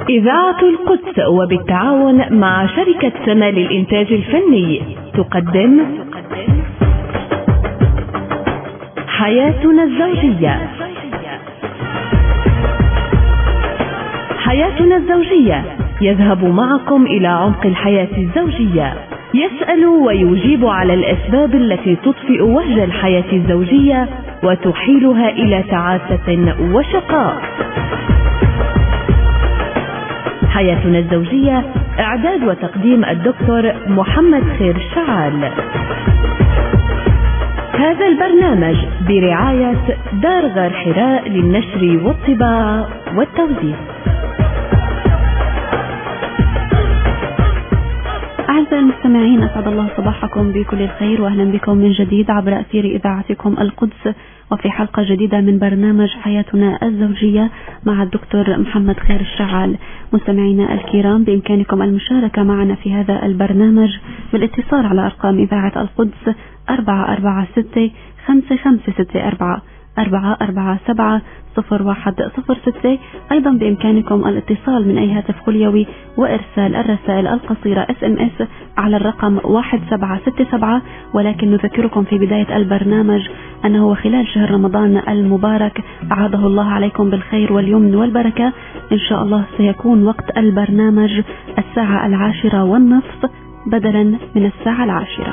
إذاعة القدس وبالتعاون مع شركة سما للإنتاج الفني تقدم حياتنا الزوجية. حياتنا الزوجية يذهب معكم إلى عمق الحياة الزوجية، يسأل ويجيب على الأسباب التي تطفئ وهج الحياة الزوجية وتحيلها إلى تعاسة وشقاء. حياتنا الزوجية، إعداد وتقديم الدكتور محمد خير الشعال. هذا البرنامج برعاية دار غار حراء للنشر والطباعة والتوزيع. أعزائي المستمعين، أسعد الله صباحكم بكل الخير، وأهلا بكم من جديد عبر أثير إذاعتكم القدس، وفي حلقة جديدة من برنامج حياتنا الزوجية مع الدكتور محمد خير الشعال. مستمعينا الكرام، بإمكانكم المشاركة معنا في هذا البرنامج بالاتصال على أرقام إذاعة القدس 446-5564 447-0106. أيضا بإمكانكم الاتصال من أي هاتف خليوي وإرسال الرسائل القصيرة SMS على الرقم 1767. ولكن نذكركم في بداية البرنامج أنه خلال شهر رمضان المبارك أعاده الله عليكم بالخير واليمن والبركة. إن شاء الله سيكون وقت البرنامج 10:10 بدلا من 10:10.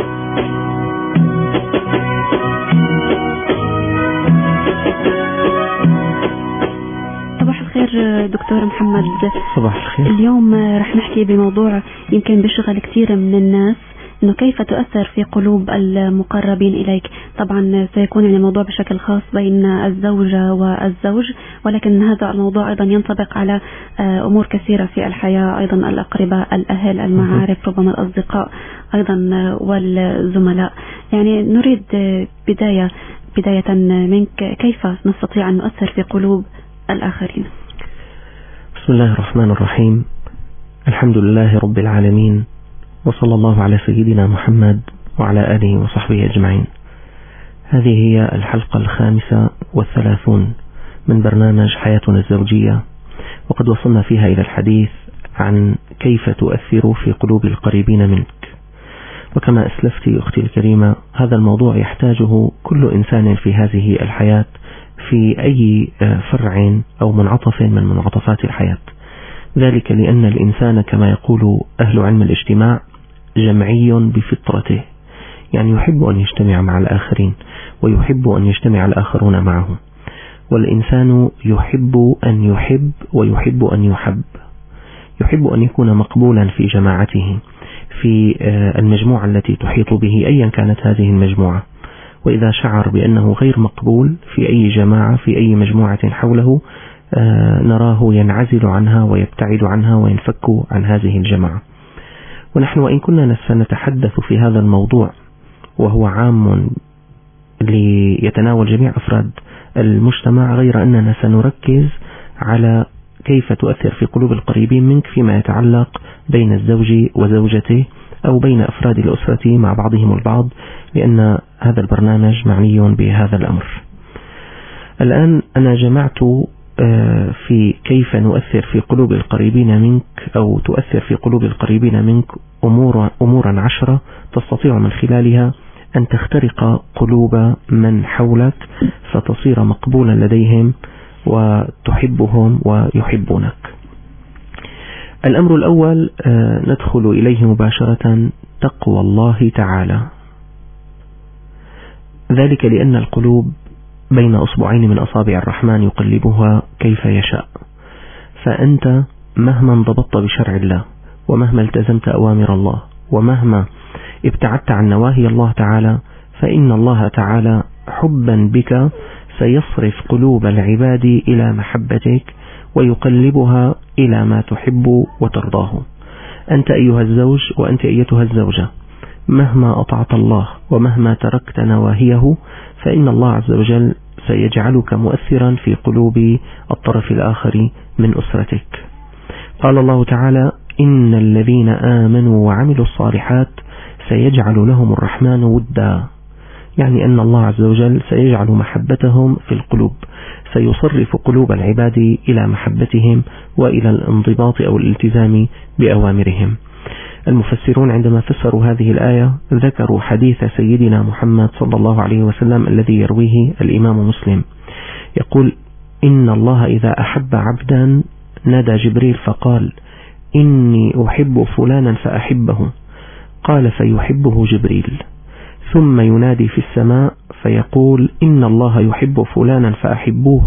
صباح الخير دكتور محمد. صباح الخير. اليوم رح نحكي بموضوع يمكن بيشغل كثير من الناس، انه كيف تؤثر في قلوب المقربين اليك. طبعا سيكون الموضوع بشكل خاص بين الزوجة والزوج، ولكن هذا الموضوع ايضا ينطبق على امور كثيرة في الحياة، ايضا الاقرباء، الاهل، المعارف، ربما الاصدقاء ايضا والزملاء. يعني نريد بداية منك، كيف نستطيع ان نؤثر في قلوب الآخرين؟ بسم الله الرحمن الرحيم. الحمد لله رب العالمين، وصلى الله على سيدنا محمد وعلى آله وصحبه أجمعين. هذه هي الحلقة 35 من برنامج حياتنا الزوجية، وقد وصلنا فيها إلى الحديث عن كيف تؤثر في قلوب القريبين منك. وكما أسلفت أختي الكريمة، هذا الموضوع يحتاجه كل إنسان في هذه الحياة في أي فرع أو منعطف من منعطفات الحياة، ذلك لأن الإنسان كما يقول أهل علم الاجتماع جمعي بفطرته، يعني يحب أن يجتمع مع الآخرين ويحب أن يجتمع الآخرون معه. والإنسان يحب أن يحب ويحب أن يحب، يحب أن يكون مقبولا في جماعته، في المجموعة التي تحيط به أيا كانت هذه المجموعة. وإذا شعر بأنه غير مقبول في أي جماعة، في أي مجموعة حوله، نراه ينعزل عنها ويبتعد عنها وينفك عن هذه الجماعة. ونحن وإن كنا سنتحدث في هذا الموضوع وهو عام ليتناول جميع أفراد المجتمع، غير أننا سنركز على كيف تؤثر في قلوب القريبين منك فيما يتعلق بين الزوج وزوجته، أو بين أفراد الأسرة مع بعضهم البعض، لأن هذا البرنامج معني بهذا الأمر. الآن أنا جمعت في كيف نؤثر في قلوب القريبين منك، أو تؤثر في قلوب القريبين منك أمورا 10 تستطيع من خلالها أن تخترق قلوب من حولك فتصير مقبولا لديهم وتحبهم ويحبونك. الأمر الأول ندخل إليه مباشرة، تقوى الله تعالى. ذلك لأن القلوب بين أصبعين من أصابع الرحمن يقلبها كيف يشاء. فأنت مهما انضبطت بشرع الله، ومهما التزمت أوامر الله، ومهما ابتعدت عن نواهي الله تعالى، فإن الله تعالى حبا بك سيصرف قلوب العباد إلى محبتك ويقلبها إلى ما تحب وترضاه. أنت أيها الزوج وأنت أيتها الزوجة، مهما أطعت الله ومهما تركت نواهيه، فإن الله عز وجل سيجعلك مؤثرا في قلوب الطرف الآخر من أسرتك. قال الله تعالى: إن الذين آمنوا وعملوا الصالحات سيجعل لهم الرحمن ودا، يعني أن الله عز وجل سيجعل محبتهم في القلوب، سيصرف قلوب العباد إلى محبتهم وإلى الانضباط أو الالتزام بأوامرهم. المفسرون عندما فسروا هذه الآية ذكروا حديث سيدنا محمد صلى الله عليه وسلم الذي يرويه الإمام مسلم، يقول: إن الله إذا أحب عبدا نادى جبريل فقال: إني أحب فلانا فأحبه، قال: فيحبه جبريل، ثم ينادي في السماء فيقول: إن الله يحب فلانا فأحبوه،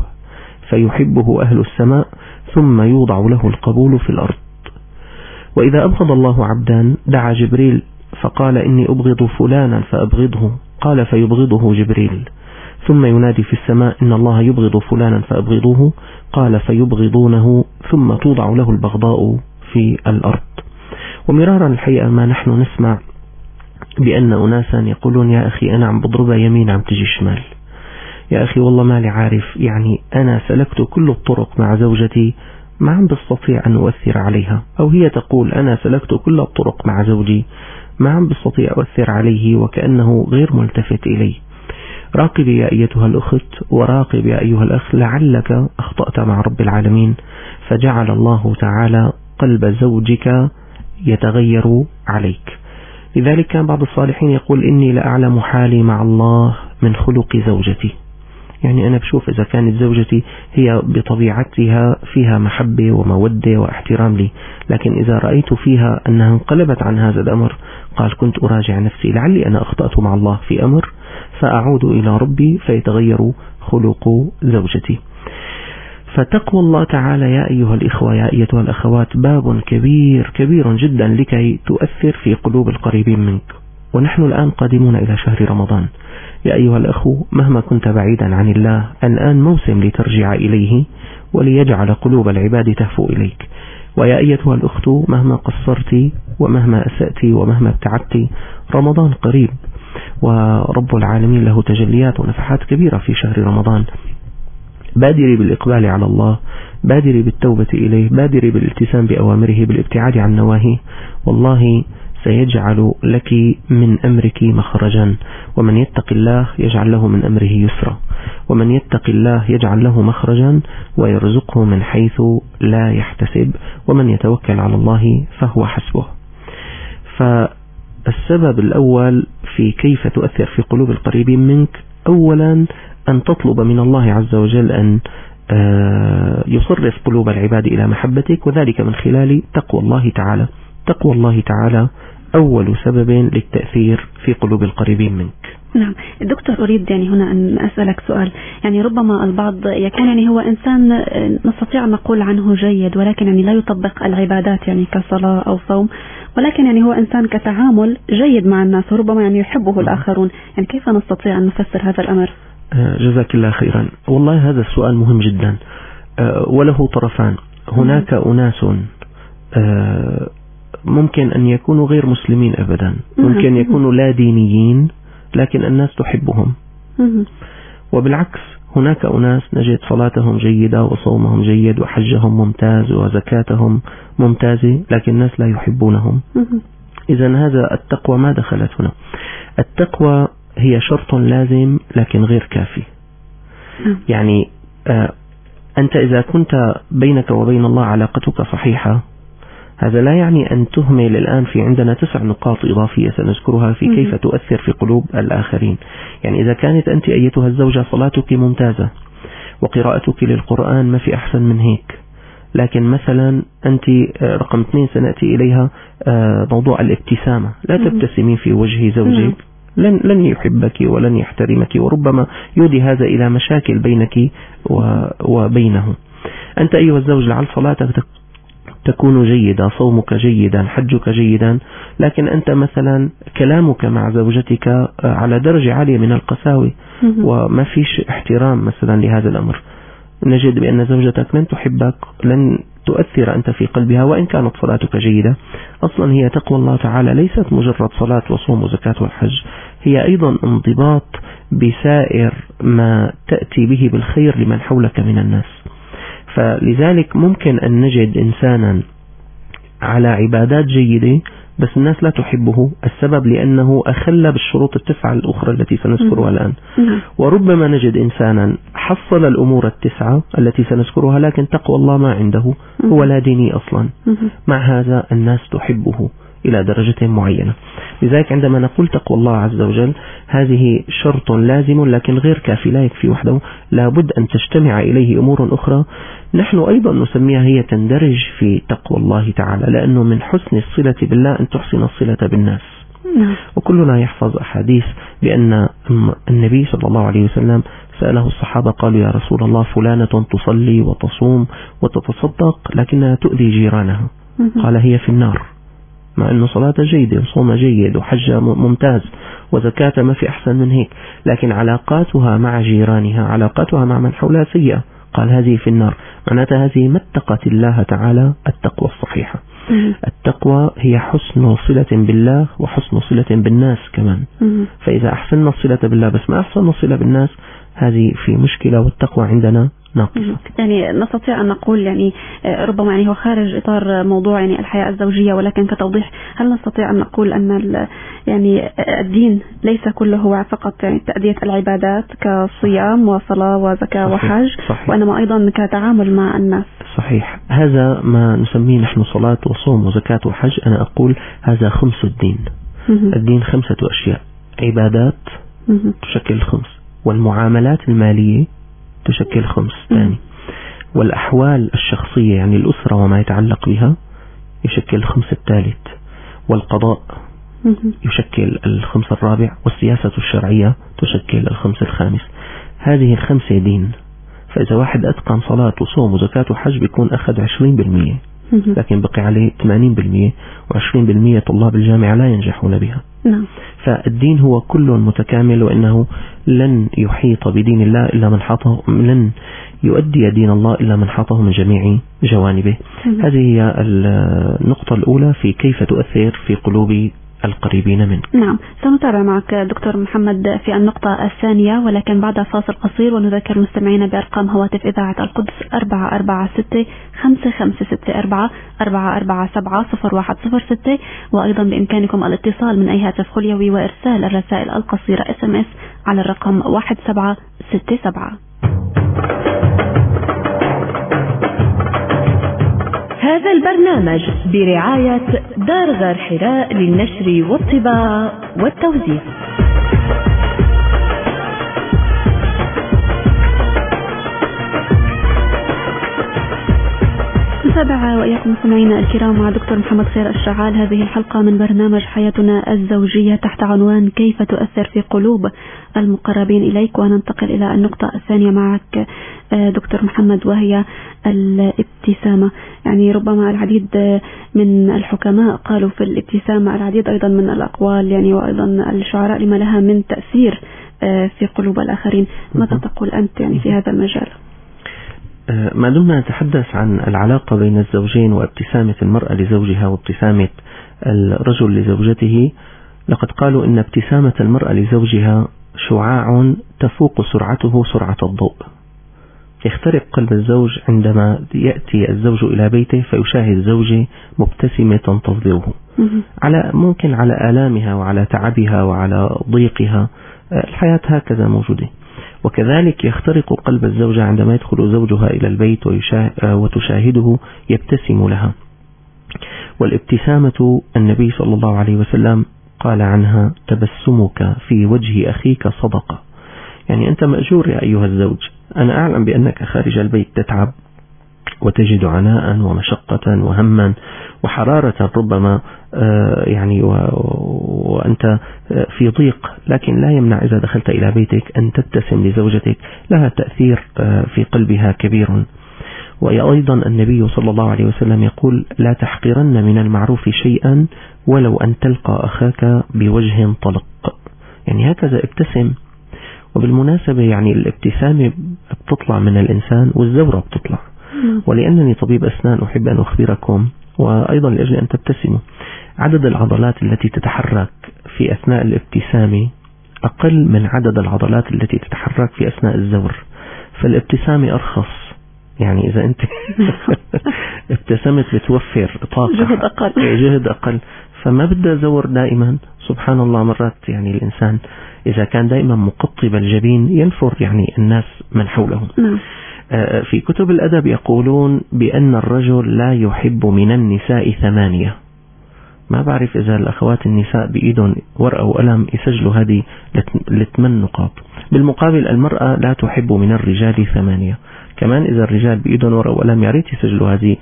فيحبه أهل السماء، ثم يوضع له القبول في الأرض. وإذا أبغض الله عبدا دعا جبريل فقال: إني أبغض فلانا فأبغضه، قال: فيبغضه جبريل، ثم ينادي في السماء: إن الله يبغض فلانا فأبغضوه، قال: فيبغضونه، ثم توضع له البغضاء في الأرض. ومرارا الحقيقة ما نحن نسمع بأن أناسا يقولون: يا أخي أنا عم بضربها يمين عم تجي شمال، يا أخي والله ما لي عارف، يعني أنا سلكت كل الطرق مع زوجتي ما عم بستطيع أن أؤثر عليها، أو هي تقول: أنا سلكت كل الطرق مع زوجي ما عم بستطيع أؤثر عليه وكأنه غير ملتفت إلي. راقبي يا أيتها الأخت وراقب يا أيها الأخ، لعلك أخطأت مع رب العالمين فجعل الله تعالى قلب زوجك يتغير عليك. لذلك كان بعض الصالحين يقول: إني لأعلم حالي مع الله من خلق زوجتي. يعني أنا بشوف إذا كانت زوجتي هي بطبيعتها فيها محبة ومودة واحترام لي، لكن إذا رأيت فيها أنها انقلبت عن هذا الأمر قال: كنت أراجع نفسي، لعلي أنا أخطأت مع الله في أمر، فأعود إلى ربي فيتغير خلق زوجتي. فتقوى الله تعالى يا أيها الإخوة يا أيتها الأخوات باب كبير كبير جدا لكي تؤثر في قلوب القريبين منك. ونحن الآن قادمون إلى شهر رمضان. يا أيها الأخو مهما كنت بعيدا عن الله الآن موسم لترجع إليه وليجعل قلوب العباد تهفو إليك. ويا أيتها الأخت مهما قصرت ومهما أسأت ومهما ابتعدت رمضان قريب، ورب العالمين له تجليات ونفحات كبيرة في شهر رمضان. بادري بالإقبال على الله، بادري بالتوبة إليه، بادري بالالتزام بأوامره بالابتعاد عن نواهيه، والله سيجعل لك من أمرك مخرجا. ومن يتق الله يجعل له من أمره يسرا، ومن يتق الله يجعل له مخرجا ويرزقه من حيث لا يحتسب، ومن يتوكل على الله فهو حسبه. فالسبب الأول في كيف تؤثر في قلوب القريبين منك، أولا أن تطلب من الله عز وجل أن يصرف قلوب العباد إلى محبتك، وذلك من خلال تقوى الله تعالى. تقوى الله تعالى أول سبب للتأثير في قلوب القريبين منك. نعم دكتور، أريد يعني هنا أن أسألك سؤال. يعني ربما البعض يكون يعني هو إنسان نستطيع أن نقول عنه جيد، ولكن يعني لا يطبق العبادات يعني كصلاة أو صوم، ولكن يعني هو إنسان كتعامل جيد مع الناس، وربما يعني يحبه الآخرون. يعني كيف نستطيع أن نفسر هذا الأمر؟ جزاك الله خيرا. والله هذا السؤال مهم جدا وله طرفان. هناك أناس ممكن أن يكونوا غير مسلمين أبدا، ممكن يكونوا لا دينيين لكن الناس تحبهم، وبالعكس هناك أناس نجد صلاتهم جيدة وصومهم جيد وحجهم ممتاز وزكاتهم ممتازة لكن الناس لا يحبونهم. إذن هذا التقوى ما دخلت هنا. التقوى هي شرط لازم لكن غير كافي. يعني أنت إذا كنت بينك وبين الله علاقتك صحيحة، هذا لا يعني أن تهمل. الآن في عندنا 9 نقاط إضافية سنذكرها في كيف تؤثر في قلوب الآخرين. يعني إذا كانت أنت أيتها الزوجة صلاتك ممتازة وقراءتك للقرآن ما في أحسن من هيك، لكن مثلا أنت رقم 2 سنأتي إليها موضوع الابتسامة، لا تبتسمين في وجه زوجك لن يحبك ولن يحترمك، وربما يودي هذا إلى مشاكل بينك وبينه. أنت أيها الزوج لعل صلاتك تكون جيدة، صومك جيدا، حجك جيدا، لكن أنت مثلا كلامك مع زوجتك على درجة عالية من القساوة وما فيش احترام مثلا لهذا الأمر. نجد بأن زوجتك لن تحبك، لن تؤثر أنت في قلبها وإن كانت صلاتك جيدة. أصلا هي تقوى الله تعالى ليست مجرد صلاة وصوم وزكاة والحج، هي أيضا انضباط بسائر ما تأتي به بالخير لمن حولك من الناس. فلذلك ممكن أن نجد إنسانا على عبادات جيدة بس الناس لا تحبه. السبب لأنه أخل بالشروط التسعة الأخرى التي سنذكرها الآن. وربما نجد إنسانا حصل الأمور التسعة التي سنذكرها لكن تقوى الله ما عنده، هو لا ديني أصلا. مع هذا الناس تحبه إلى درجة معينة. لذلك عندما نقول تقوى الله عز وجل هذه شرط لازم لكن غير كافي، لا يكفي وحده، لابد أن تجتمع إليه أمور أخرى نحن أيضا نسميها هي تندرج في تقوى الله تعالى، لأنه من حسن الصلة بالله أن تحسن الصلة بالناس. وكلنا يحفظ أحاديث بأن النبي صلى الله عليه وسلم سأله الصحابة قالوا يا رسول الله فلانة تصلي وتصوم وتتصدق لكنها تؤذي جيرانها، قال هي في النار، مع أنه صلاة جيدة وصوم جيد وحج ممتاز وزكاة ما في أحسن من هيك، لكن علاقاتها مع جيرانها علاقاتها مع من حولها سيئة، قال هذه في النار. معناتها هذه ما اتقت الله تعالى التقوى الصحيحة. التقوى هي حسن صلة بالله وحسن صلة بالناس كمان. فإذا أحسننا الصلة بالله بس ما أحسننا الصلة بالناس هذه في مشكلة، والتقوى عندنا ناقصة. يعني نستطيع أن نقول يعني ربما يعني هو خارج إطار موضوع يعني الحياة الزوجية، ولكن كتوضيح هل نستطيع أن نقول أن يعني الدين ليس كله هو فقط يعني تأدية العبادات كصيام وصلاة وزكاة وحج، وإنما أيضا كتعامل مع الناس؟ صحيح، هذا ما نسميه نحن صلاة وصوم وزكاة وحج. أنا أقول هذا خمس الدين. الدين 5 أشياء: عبادات تشكل 5، والمعاملات المالية تشكل 5 ثاني، والأحوال الشخصية يعني الأسرة وما يتعلق بها يشكل 5 الثالث، والقضاء يشكل 5 الرابع، والسياسة الشرعية تشكل 5 الخامس. هذه 5 دين. فإذا واحد أتقن صلاة وصوم وزكاة وحج بيكون أخذ 20%، لكن بقي عليه 80%، و20% طلاب الجامعة لا ينجحون بها. فالدين هو كل متكامل، وإنه لن يحيط بدين الله إلا من حاطه، لن يؤدي دين الله إلا من حاطه من جميع جوانبه. هذه هي النقطة الأولى في كيف تؤثر في قلوب القريبين منك. نعم، سنتابع معك دكتور محمد في النقطة الثانية، ولكن بعد فاصل قصير. ونذكر المستمعين بأرقام هواتف إذاعة القدس 446-556-4447-0106، وأيضا بإمكانكم الاتصال من أي هاتف خليوي وإرسال الرسائل القصيرة SMS على الرقم 1767. هذا البرنامج برعاية دار غار حراء للنشر والطباعة والتوزيع. نتابع وإياكم مستمعينا الكرام مع دكتور محمد خير الشعال هذه الحلقة من برنامج حياتنا الزوجية تحت عنوان كيف تؤثر في قلوب المقربين إليك. وننتقل إلى النقطة الثانية معك دكتور محمد، وهي الابتسامة. يعني ربما العديد من الحكماء قالوا في الابتسامة العديد أيضا من الأقوال يعني وأيضا الشعراء لما لها من تأثير في قلوب الآخرين. ماذا تقول أنت يعني في هذا المجال؟ ما دمنا نتحدث عن العلاقة بين الزوجين وابتسامة المرأة لزوجها وابتسامة الرجل لزوجته، لقد قالوا إن ابتسامة المرأة لزوجها شعاع تفوق سرعته سرعة الضوء، يخترق قلب الزوج عندما يأتي الزوج إلى بيته فيشاهد زوجه مبتسمة تنتظره، ممكن على آلامها وعلى تعبها وعلى ضيقها، الحياة هكذا موجودة. وكذلك يخترق قلب الزوجة عندما يدخل زوجها إلى البيت وتشاهده يبتسم لها. والابتسامة النبي صلى الله عليه وسلم قال عنها: تبسمك في وجه أخيك صدقة. يعني أنت مأجور يا أيها الزوج، أنا أعلم بأنك خارج البيت تتعب وتجد عناء ومشقة وهما وحرارة ربما يعني وأنت في ضيق، لكن لا يمنع إذا دخلت إلى بيتك أن تبتسم لزوجتك، لها تأثير في قلبها كبير. وأيضا النبي صلى الله عليه وسلم يقول: لا تحقرن من المعروف شيئا ولو أن تلقى أخاك بوجه طلق. يعني هكذا ابتسم. وبالمناسبة يعني الابتسامة بتطلع من الإنسان والزورة بتطلع. ولأنني طبيب أسنان أحب أن أخبركم، وأيضا لأجل أن تبتسموا، عدد العضلات التي تتحرك في أثناء الابتسامة أقل من عدد العضلات التي تتحرك في أثناء الزور. فالابتسامة أرخص، يعني إذا أنت ابتسمت بتوفر طاقة، جهد أقل. فما بدها زور دائما. سبحان الله، مرات يعني الإنسان إذا كان دائما مقطب الجبين ينفر يعني الناس من حوله. في كتب الأدب يقولون بأن الرجل لا يحب من النساء 8. ما بعرف إذا الأخوات النساء بإيدهم ورقة وقلم يسجلوا هذه ل8 نقاط. بالمقابل المرأة لا تحب من الرجال 8. كمان إذا الرجال بإيدهم ورقة وقلم يا ريت يسجلوا هذه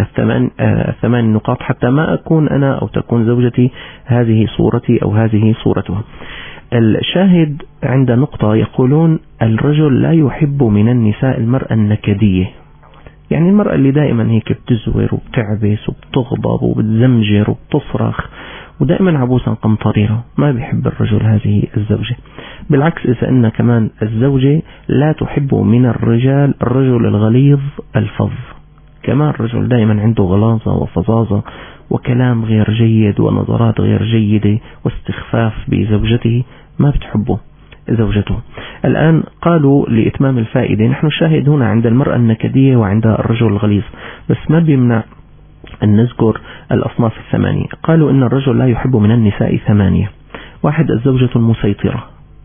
8 نقاط، حتى ما أكون أنا أو تكون زوجتي هذه صورتي أو هذه صورتها. الشاهد عند نقطة يقولون الرجل لا يحب من النساء المرأة النكدية، يعني المرأة اللي دائما هيك بتزور وبتعبس وبتغضب وبتزمجر وبتصرخ ودائما عبوسا قمطريرة. ما بيحب الرجل هذه الزوجة. بالعكس، إذا أن كمان الزوجة لا تحب من الرجال الرجل الغليظ الفظ. كمان الرجل دائما عنده غلاظة وفظاظة وكلام غير جيد ونظرات غير جيدة واستخفاف بزوجته، ما بتحبه زوجته. الآن قالوا لإتمام الفائدة، نحن الشاهد هنا عند المرأة النكدية وعند الرجل الغليظ، بس ما بيمنع أن نذكر الأصناف 8. قالوا إن الرجل لا يحب من النساء 8. 1 الزوجة المسيطرة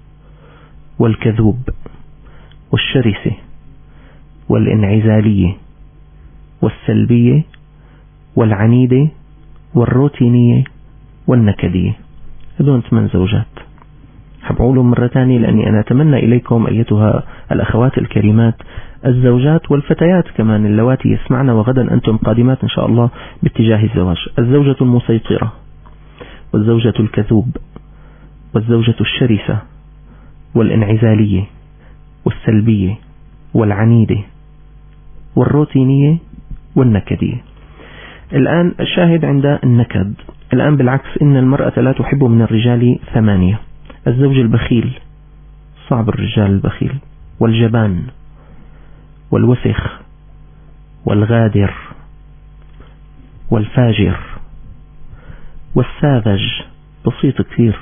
والكذوب والشرسة والانعزالية والسلبية والعنيدة والروتينية والنكدية. هذول 8 زوجات. حبقولهم مرة ثانية لأني أنا أتمنى إليكم أيتها الأخوات الكريمات الزوجات والفتيات كمان اللواتي يسمعنا وغدا أنتم قادمات إن شاء الله باتجاه الزواج. الزوجة المسيطرة والزوجة الكذوب والزوجة الشرسة والانعزالية والسلبية والعنيدة والروتينية والنكدية. الآن الشاهد عند النكد. الآن بالعكس، إن المرأة لا تحب من الرجال 8. الزوج البخيل، صعب الرجال البخيل، والجبان والوسخ والغادر والفاجر والساذج، بسيط كثير،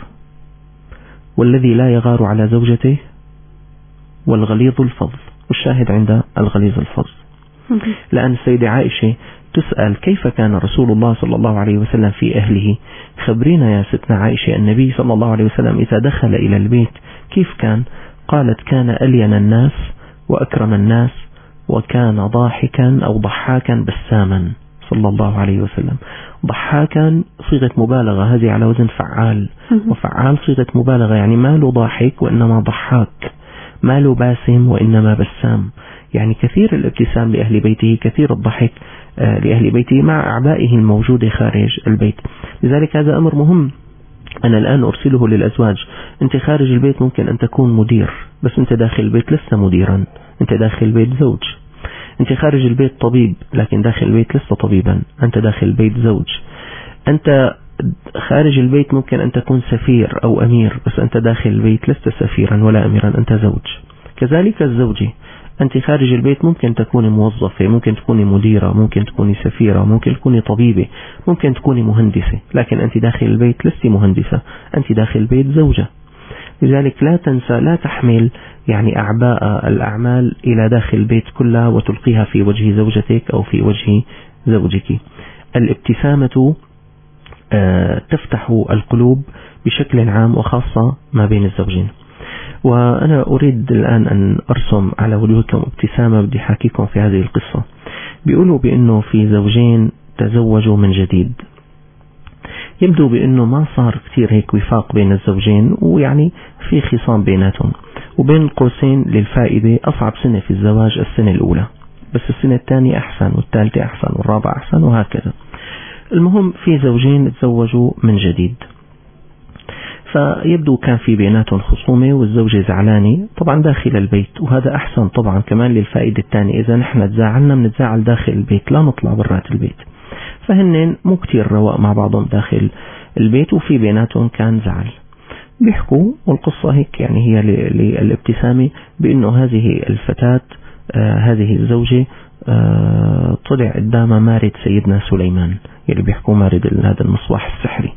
والذي لا يغار على زوجته، والغليظ الفظ. والشاهد عند الغليظ الفظ. لأن السيدة عائشة تسأل كيف كان رسول الله صلى الله عليه وسلم في أهله. خبرينا يا ستنا عائشة، النبي صلى الله عليه وسلم إذا دخل إلى البيت كيف كان؟ قالت كان ألين الناس وأكرم الناس وكان ضاحكا أو ضحاكا بساما صلى الله عليه وسلم. ضحاكا صيغة مبالغة، هذه على وزن فعال، وفعال صيغة مبالغة، يعني ما له ضاحك وإنما ضحاك، ما له باسم وإنما بسام، يعني كثير الابتسام لأهل بيته، كثير الضحك لأهل بيته مع أعبائه الموجودة خارج البيت. لذلك هذا أمر مهم أنا الآن أرسله للأزواج. أنت خارج البيت ممكن أن تكون مدير، بس أنت داخل البيت لست مديرا، أنت داخل البيت زوج. أنت خارج البيت طبيب، لكن داخل البيت لست طبيبا، أنت داخل البيت زوج. أنت خارج البيت ممكن أن تكون سفير أو أمير، بس أنت داخل البيت لست سفيرا ولا أميرا، أنت زوج. كذلك الزوجة، أنت خارج البيت ممكن تكوني موظفة، ممكن تكوني مديرة، ممكن تكوني سفيرة، ممكن تكوني طبيبة، ممكن تكوني مهندسة، لكن أنت داخل البيت لست مهندسة، أنت داخل البيت زوجة. لذلك لا تنسى، لا تحمل يعني أعباء الأعمال إلى داخل البيت كلها وتلقيها في وجه زوجتك أو في وجه زوجك. الابتسامة تفتح القلوب بشكل عام وخاصة ما بين الزوجين. وأنا أريد الآن أن أرسم على وجوهكم ابتسامة. بدي أحكيكم في هذه القصة. بيقولوا بأنه في زوجين تزوجوا من جديد، يبدو بأنه ما صار كتير هيك وفاق بين الزوجين، ويعني في خصام بيناتهم، وبين قوسين للفائدة أصعب سنة في الزواج السنة الأولى، بس السنة الثانية أحسن والثالثة أحسن والرابعة أحسن وهكذا. المهم في زوجين تزوجوا من جديد، فيبدو كان في بيناتهم خصومة والزوجة زعلانة طبعا داخل البيت، وهذا أحسن طبعا كمان للفائدة الثانية. إذا نحن تزاعلنا بنتزاعل داخل البيت، لا نطلع برات البيت. فهن مو كتير رواق مع بعضهم داخل البيت وفي بيناتهم كان زعل. بيحكوا والقصة هيك يعني هي للابتسامة بأنه هذه الفتاة هذه الزوجة طلع قدامها مارد سيدنا سليمان، يلي بيحكوا مارد هذا المصباح السحري.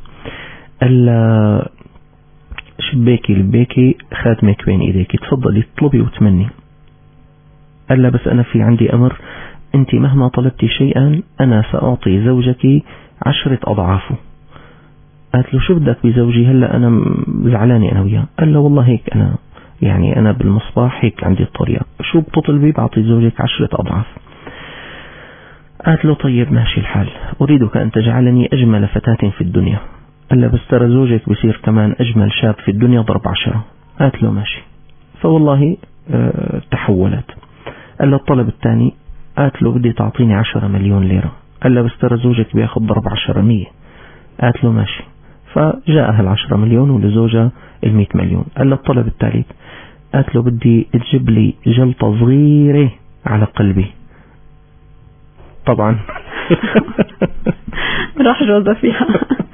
شباكي لباكي خاتمك بين ايديك، تفضلي اطلبي وتمني. قال لا بس انا في عندي امر، انت مهما طلبتي شيئا انا ساعطي زوجك 10 أضعافه. قالت له شو بدك بزوجي هلا أنا زعلاني أنا وياه. قال له والله هيك أنا بالمصباح هيك عندي الطريقة، شو بتطلبي بعطي زوجك 10 أضعاف. قالت له طيب ماشي الحال، أريدك أن تجعلني أجمل فتاة في الدنيا. قال له بس ترى زوجك بصير كمان أجمل شاب في الدنيا ضرب 10. قالت له ماشي. فوالله تحولت. قال له الطلب الثاني. قالت له بدي تعطيني 10 مليون ليرة. قال له بس ترى زوجك بياخذ ضرب 10 100. قالت له ماشي. فجاءها 10 مليون ولزوجها 100 مليون. قال له الطلب الثالث. قالت له بدي تجيب لي جلطة صغيرة على قلبي. طبعا راح جوزها فيها.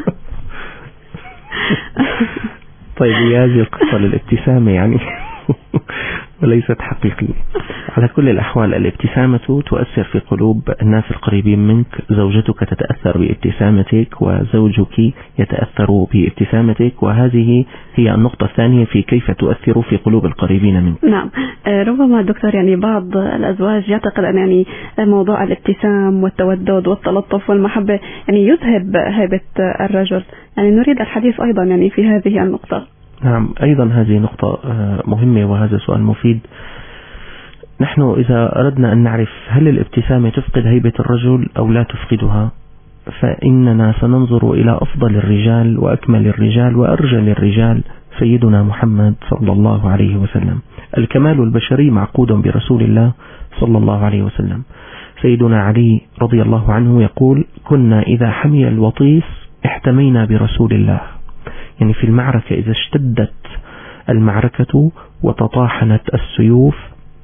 طيب هذه القصة للابتسامة يعني وليست حقيقية. على كل الأحوال الابتسامة تؤثر في قلوب الناس القريبين منك. زوجتك تتأثر بابتسامتك وزوجك يتأثر بابتسامتك، وهذه هي النقطة الثانية في كيف تؤثر في قلوب القريبين منك. نعم. ربما دكتور يعني بعض الأزواج يعتقد أن يعني موضوع الابتسام والتودد والتلطف والمحبة يعني يذهب هيبة الرجل. يعني نريد الحديث أيضا يعني في هذه النقطة. نعم أيضا هذه نقطة مهمة وهذا سؤال مفيد. نحن إذا أردنا أن نعرف هل الابتسامة تفقد هيبة الرجل أو لا تفقدها، فإننا سننظر إلى أفضل الرجال وأكمل الرجال وأرجل الرجال سيدنا محمد صلى الله عليه وسلم. الكمال البشري معقود برسول الله صلى الله عليه وسلم. سيدنا علي رضي الله عنه يقول كنا إذا حمي الوطيس احتمينا برسول الله. يعني في المعركة إذا اشتدت المعركة وتطاحنت السيوف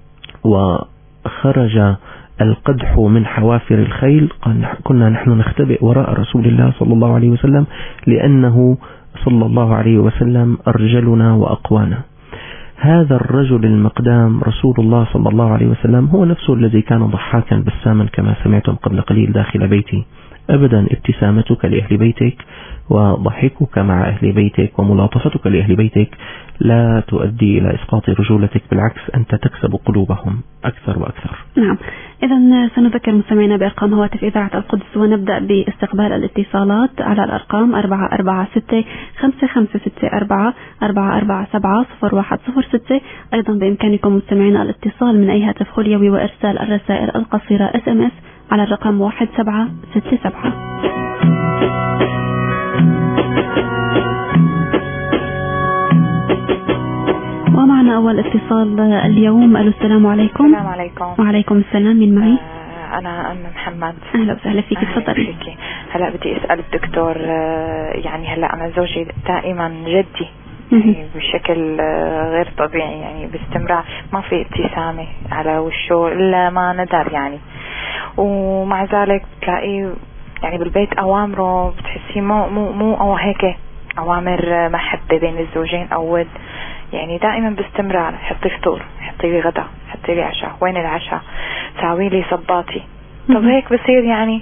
وخرج القدح من حوافر الخيل كنا نحن نختبئ وراء رسول الله صلى الله عليه وسلم، لأنه صلى الله عليه وسلم أرجلنا وأقوانا. هذا الرجل المقدام رسول الله صلى الله عليه وسلم هو نفسه الذي كان ضحاكا بساما كما سمعتم قبل قليل داخل بيتي. أبدا ابتسامتك لأهل بيتك وضحكك مع أهل بيتك وملاطفتك لأهل بيتك لا تؤدي إلى إسقاط رجولتك، بالعكس أنت تكسب قلوبهم أكثر وأكثر. نعم. إذا سنذكر مستمعينا بأرقام هواتف إذاعة القدس ونبدأ باستقبال الاتصالات على الأرقام 446-5564 447-0106. أيضا بإمكانكم مستمعينا الاتصال من أي هاتف خليوي وإرسال الرسائل القصيرة SMS على الرقم 1767. ومعنا أول اتصال اليوم. ألو السلام عليكم. السلام عليكم. وعليكم السلام. من معي؟ أنا أم محمد. أهلا وسهلا فيك. تفضلي. هلا بدي أسأل الدكتور، يعني هلا أنا زوجي دائما جدي يعني بشكل غير طبيعي، يعني باستمرار ما في ابتسامة على وشه إلا ما ندر يعني، ومع ذلك بتلاقيه يعني بالبيت أوامره بتحسي مو أو هيك أوامر محبة بين الزوجين أو ود، يعني دائما باستمرار حطي فطور، حطي لي غدا، حطي لي عشاء، وين العشاء، ساوي لي صباطي. طب هيك بصير يعني.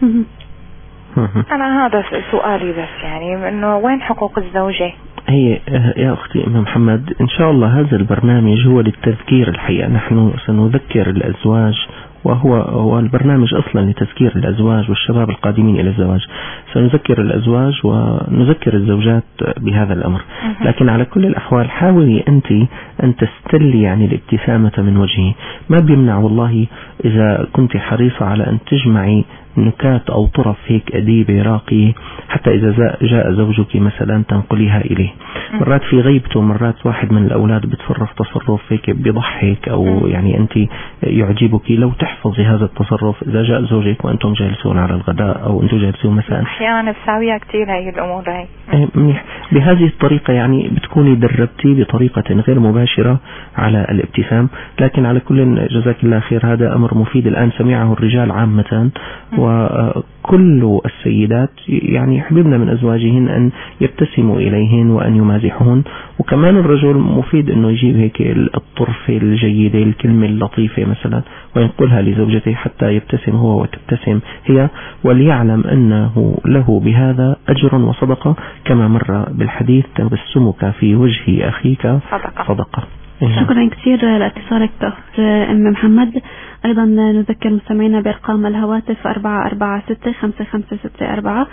أنا هذا سؤالي بس، يعني إنه وين حقوق الزوجة؟ هي يا أختي أم محمد إن شاء الله هذا البرنامج هو للتذكير. الحقيقة نحن سنذكر الأزواج، وهو البرنامج أصلا لتذكير الأزواج والشباب القادمين إلى الزواج. سنذكر الأزواج ونذكر الزوجات بهذا الأمر، لكن على كل الأحوال حاولي أنت أن تستلي يعني الابتسامة من وجهه. ما بيمنع والله إذا كنت حريصة على أن تجمعي نكات أو طرف هيك أديبة راقية، حتى إذا جاء زوجك مثلا تنقليها إليه. مرات في غيبته، مرات واحد من الأولاد بتصرف تصرف هيك بيضحك أو يعني أنت يعجبك، لو تحفظي هذا التصرف إذا جاء زوجك وأنتم جالسون على الغداء أو أنتم جالسون مثلا. أحيانا بساويها كتير هاي الأمور هاي. منيح. بهذه الطريقة يعني بتكوني دربتي بطريقة غير مباشرة على الابتسام. لكن على كل جزاك الله خير، هذا أمر مفيد الآن سمعه الرجال عامة، وكل السيدات يعني يحببن من أزواجهن أن يبتسموا إليهن وأن يمازحهن. وكمان الرجل مفيد أنه يجيب هيك الطرفة الجيدة، الكلمة اللطيفة مثلا وينقلها لزوجته حتى يبتسم هو وتبتسم هي، وليعلم أنه له بهذا أجر وصدقة، كما مر بالحديث تبسمك في وجه أخيك صدقة. شكرا كثير لاتصالك أخت أم محمد. أيضا نذكر مستمعينا بأرقام الهواتف 446-5564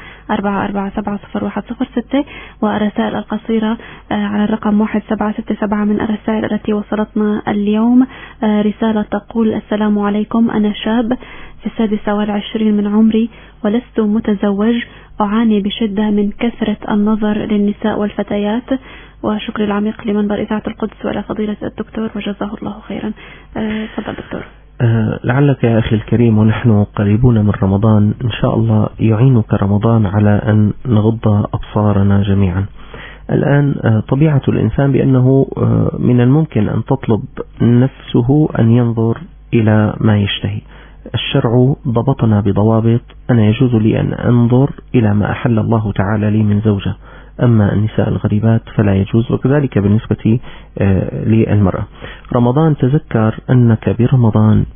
447-0106 والرسائل القصيرة على الرقم 1767 من الرسائل التي وصلتنا اليوم. رسالة تقول: السلام عليكم، أنا شاب في 26 من عمري ولست متزوج، أعاني بشدة من كثرة النظر للنساء والفتيات، وشكر العميق لمنبر إذاعة القدس وإلى فضيلة الدكتور وجزاه الله خيرا. تفضل دكتور. لعلك يا أخي الكريم ونحن قريبون من رمضان إن شاء الله يعينك رمضان على أن نغض أبصارنا جميعا. الآن طبيعة الإنسان بأنه من الممكن أن تطلب نفسه أن ينظر إلى ما يشتهي. الشرع ضبطنا بضوابط. أنا يجوز لي أن أنظر إلى ما أحل الله تعالى لي من زوجة، أما النساء الغريبات فلا يجوز، وكذلك بالنسبة للمرأة. رمضان تذكر أنك برمضان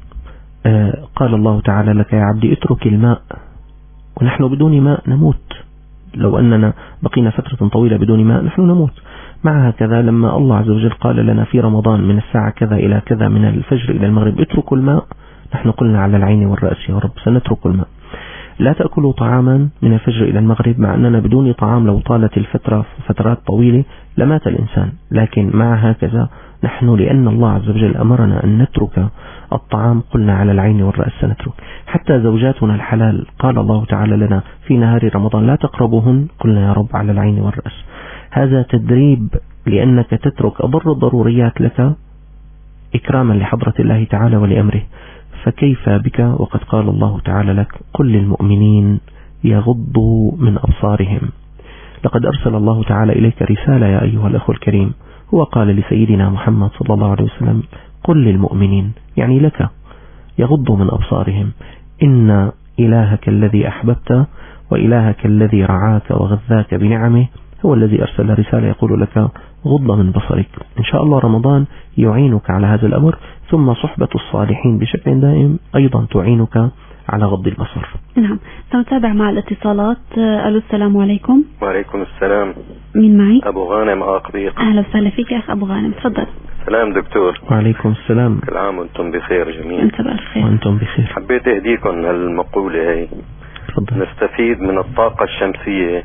قال الله تعالى لك يا عبدي اترك الماء، ونحن بدون ماء نموت. لو أننا بقينا فترة طويلة بدون ماء نحن نموت. مع هكذا لما الله عز وجل قال لنا في رمضان من الساعة كذا إلى كذا من الفجر إلى المغرب اتركوا الماء، نحن قلنا على العين والرأس يا رب سنترك الماء. لا تأكلوا طعاما من الفجر إلى المغرب، مع أننا بدون طعام لو طالت الفترة فترات طويلة لمات الإنسان، لكن مع هكذا نحن لأن الله عز وجل أمرنا أن نترك الطعام قلنا على العين والرأس سنترك. حتى زوجاتنا الحلال قال الله تعالى لنا في نهار رمضان لا تقربوهن، قلنا يا رب على العين والرأس. هذا تدريب لأنك تترك أضر الضروريات لك إكراما لحضرة الله تعالى ولأمره، فكيف بك وقد قال الله تعالى لك قل للمؤمنين يغضوا من أبصارهم. لقد أرسل الله تعالى إليك رسالة يا أيها الأخ الكريم، هو قال لسيدنا محمد صلى الله عليه وسلم قل للمؤمنين، يعني لك، يغضوا من أبصارهم، إن إلهك الذي أحببت وإلهك الذي رعاك وغذاك بنعمه هو الذي أرسل رسالة يقول لك غض من بصرك. إن شاء الله رمضان يعينك على هذا الأمر، ثم صحبة الصالحين بشكل دائم أيضا تعينك على غض البصر. نعم، سنتابع مع الاتصالات. ألو، السلام عليكم. وعليكم السلام. مين معي؟ أبو غانم أقبيق. أهلا وسهلا فيك يا أخ أبو غانم، تفضل. سلام دكتور. وعليكم السلام. كل عام وأنتم بخير جميعا. أنت بخير. وأنتم بخير. حبيت أهديكم المقولة هي. تفضل. نستفيد من الطاقة الشمسية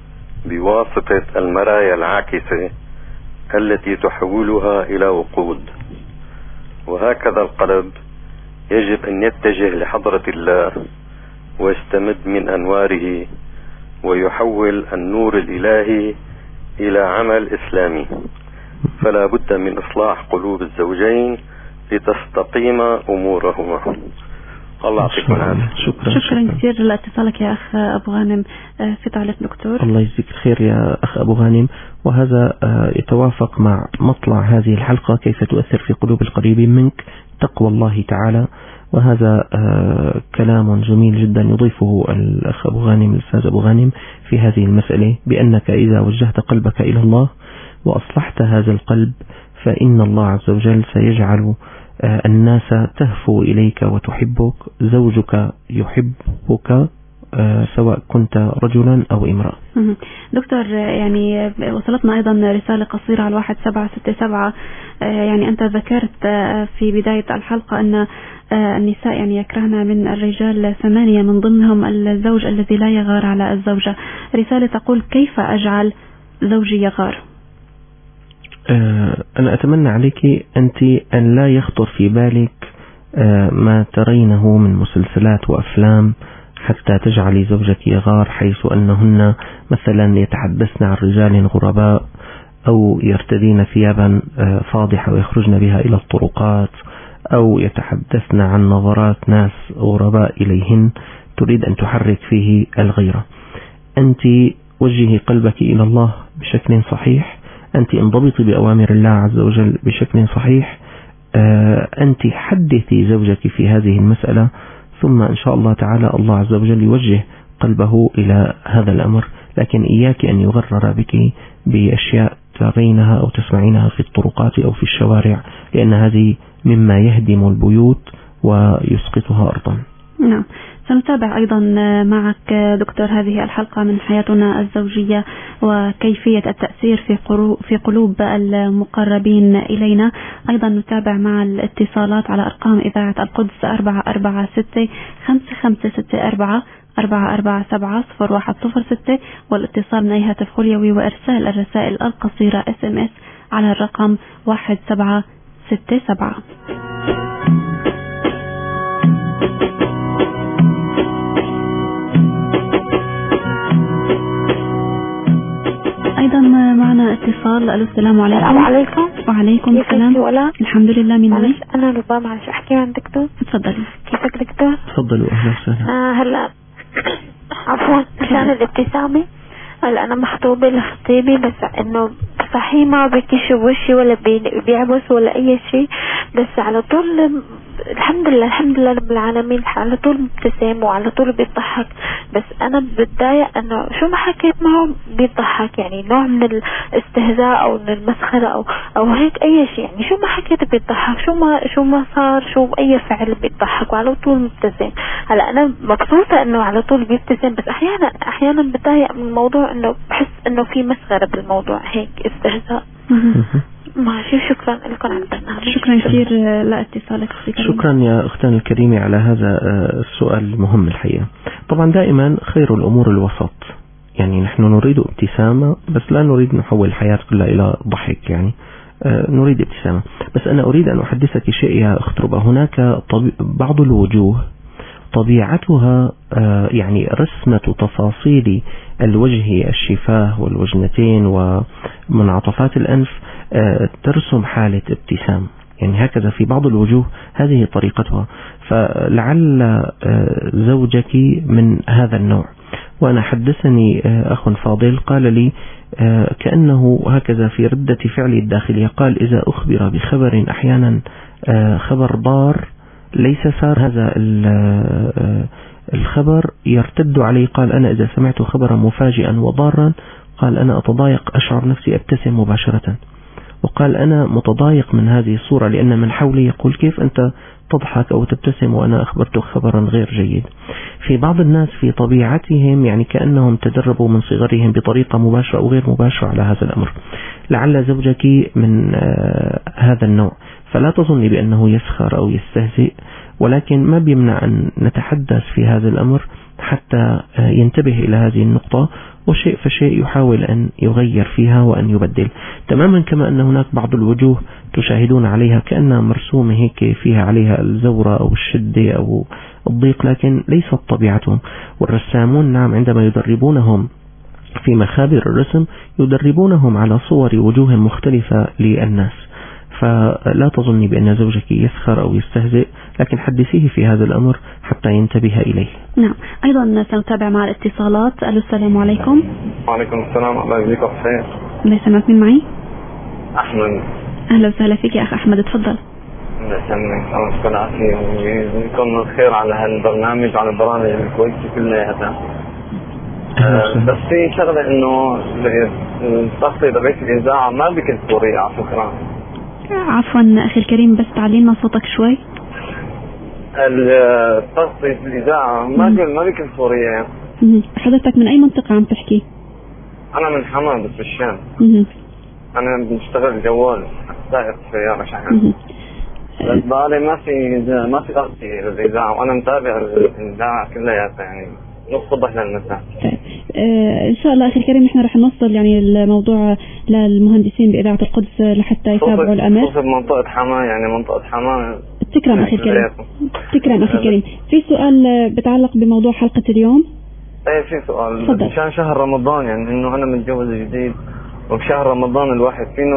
بواسطة المرايا العاكسة التي تحولها إلى وقود، وهكذا القلب يجب أن يتجه لحضرة الله ويستمد من أنواره ويحول النور الإلهي إلى عمل إسلامي. فلا بد من إصلاح قلوب الزوجين لتستقيم أمورهما. الله يعطيكم العافية. شكرا كثير لاتصالك يا أخ أبو غانم. في تعليق دكتور؟ الله يجزيك الخير يا أخ أبو غانم، وهذا يتوافق مع مطلع هذه الحلقة كيف تؤثر في قلوب القريبين منك تقوى الله تعالى، وهذا كلام جميل جدا يضيفه الأخ أبو غانم الأستاذ أبو غانم في هذه المسألة، بأنك إذا وجهت قلبك إلى الله وأصلحت هذا القلب فإن الله عز وجل سيجعل الناس تهفو إليك وتحبك، زوجك يحبك سواء كنت رجلا أو امرأة. دكتور، يعني وصلتنا أيضا رسالة قصيرة على 1767. يعني أنت ذكرت في بداية الحلقة أن النساء يعني يكرهن من الرجال 8 من ضمنهم الزوج الذي لا يغار على الزوجة. رسالة تقول كيف أجعل زوجي يغار؟ أنا أتمنى عليك أنت أن لا يخطر في بالك ما ترينه من مسلسلات وأفلام حتى تجعلي زوجك يغار، حيث أنهن مثلا يتحدثن عن رجال غرباء أو يرتدين ثيابا فاضحة ويخرجن بها إلى الطرقات، أو يتحدثن عن نظرات ناس غرباء إليهن، تريد أن تحرك فيه الغيرة. أنت وجهي قلبك إلى الله بشكل صحيح، أنت انضبطي بأوامر الله عز وجل بشكل صحيح، أنت حدثي زوجك في هذه المسألة، ثم إن شاء الله تعالى الله عز وجل يوجه قلبه إلى هذا الأمر. لكن إياك أن يغرر بك بأشياء ترينها أو تسمعينها في الطرقات أو في الشوارع، لأن هذه مما يهدم البيوت ويسقطها أرضا. نعم، سنتابع أيضا معك دكتور هذه الحلقة من حياتنا الزوجية وكيفية التأثير في قلوب المقربين إلينا. أيضا نتابع مع الاتصالات على أرقام إذاعة القدس 446-5564-447-0106 والاتصال من أي هاتف خليوي وإرسال الرسائل القصيرة SMS على الرقم 1767. أيضا معنا اتصال. السلام عليكم. السلام عليكم. وعليكم السلام. الحمد لله. من معي؟ أنا ربما معلش أحكي عن دكتور. تفضلي. كيفك دكتور؟ تفضلوا أهلا وسهلا. هلا عفوا عشان الابتسامة. هلا أنا مخطوبة لخطيبي بس إنه صحيح ما بكيش وشي ولا بيعبس ولا أي شيء، بس على طول الحمد لله رب العالمين على طول مبتسم وعلى طول بيضحك. بس أنا بتضايق إنه شو ما حكيت معه بيضحك، يعني نوع من الاستهزاء أو من المسخرة أو هيك أي شيء، يعني شو ما حكيت بيضحك، شو ما صار شو أي فعل بيضحك وعلى طول مبتسم. هلا أنا مبسوطة إنه على طول بيبتسم، بس أحيانا بتضايق من الموضوع إنه بحس إنه في مسخرة بالموضوع، هيك استهزاء. ماشي. شكرا لكم على البرنامج. شكرا كثير لاتصالك. شكرا يا أختنا الكريمة على هذا السؤال المهم الحقيقة. طبعا دائما خير الأمور الوسط، يعني نحن نريد ابتسامة بس لا نريد نحول الحياة كلها إلى ضحك، يعني نريد ابتسامة. بس أنا أريد أن أحدثك شيء يا أخت ربا. هناك بعض الوجوه طبيعتها يعني رسمة تفاصيل الوجه، الشفاه والوجنتين ومنعطفات الأنف ترسم حالة ابتسام، يعني هكذا في بعض الوجوه هذه طريقتها. فلعل زوجك من هذا النوع. وأنا حدثني أخ فاضل قال لي كأنه هكذا في ردة فعلي الداخلية، قال إذا أخبر بخبر أحيانا خبر ضار ليس صار هذا الخبر يرتد عليه. قال أنا إذا سمعت خبرا مفاجئا وضارا قال أنا أتضايق، أشعر نفسي أبتسم مباشرة. وقال أنا متضايق من هذه الصورة لأن من حولي يقول كيف أنت تضحك أو تبتسم وأنا أخبرتك خبرا غير جيد. في بعض الناس في طبيعتهم يعني كأنهم تدربوا من صغرهم بطريقة مباشرة أو غير مباشرة على هذا الأمر. لعل زوجك من هذا النوع، فلا تظني بأنه يسخر أو يستهزئ، ولكن ما بيمنع أن نتحدث في هذا الأمر حتى ينتبه إلى هذه النقطة، وشيء فشيء يحاول أن يغير فيها وأن يبدل. تماما كما أن هناك بعض الوجوه تشاهدون عليها كأنها مرسومة هيك فيها عليها الزورة أو الشدة أو الضيق، لكن ليست طبيعتهم. والرسامون نعم عندما يدربونهم في مخابر الرسم يدربونهم على صور وجوه مختلفة للناس. فلا تظني بأن زوجك يسخر أو يستهزئ، لكن حدثيه في هذا الأمر حتى ينتبه إليه. نعم. أيضا سنتابع مع الاتصالات. السلام عليكم. وعليكم السلام. الله يجزيك بخير. الله يسلمك. من معي؟ أحمد. أهلا وسهلا فيك يا أخ أحمد، تفضل. الله يسلمك. الله يكون عافية ويكون الخير على هالبرنامج وعلى البرامج الكويسة كلها. بس في شغلة إنه الشخص إذا بيت الإذاعة ما بكل سوري على فكرة. عفوا أخي الكريم بس تعلينا صوتك شوي. التصفي في الإذاعة ما بكل سوريا. حضرتك من أي منطقة عم تحكي؟ أنا من حماة بس بالشام. أنا بشتغل جوال سائق سيارة شحن. بس بقالي ما في ضغطي للإذاعة، وأنا متابع الإذاعة كلها يعني نص صبح للمساء. إن شاء الله أخي الكريم نحن رح نوصل يعني الموضوع للمهندسين بإذاعة القدس لحتى يتابعوا الأمر. خصوصا منطقة حماة، يعني منطقة حماة. تكرم أخي الكريم. تكرم أخي الكريم. في سؤال بتعلق بموضوع حلقة اليوم. ايه في سؤال مشان شهر رمضان، يعني إنه أنا متجوز جديد وبشهر رمضان الواحد فينه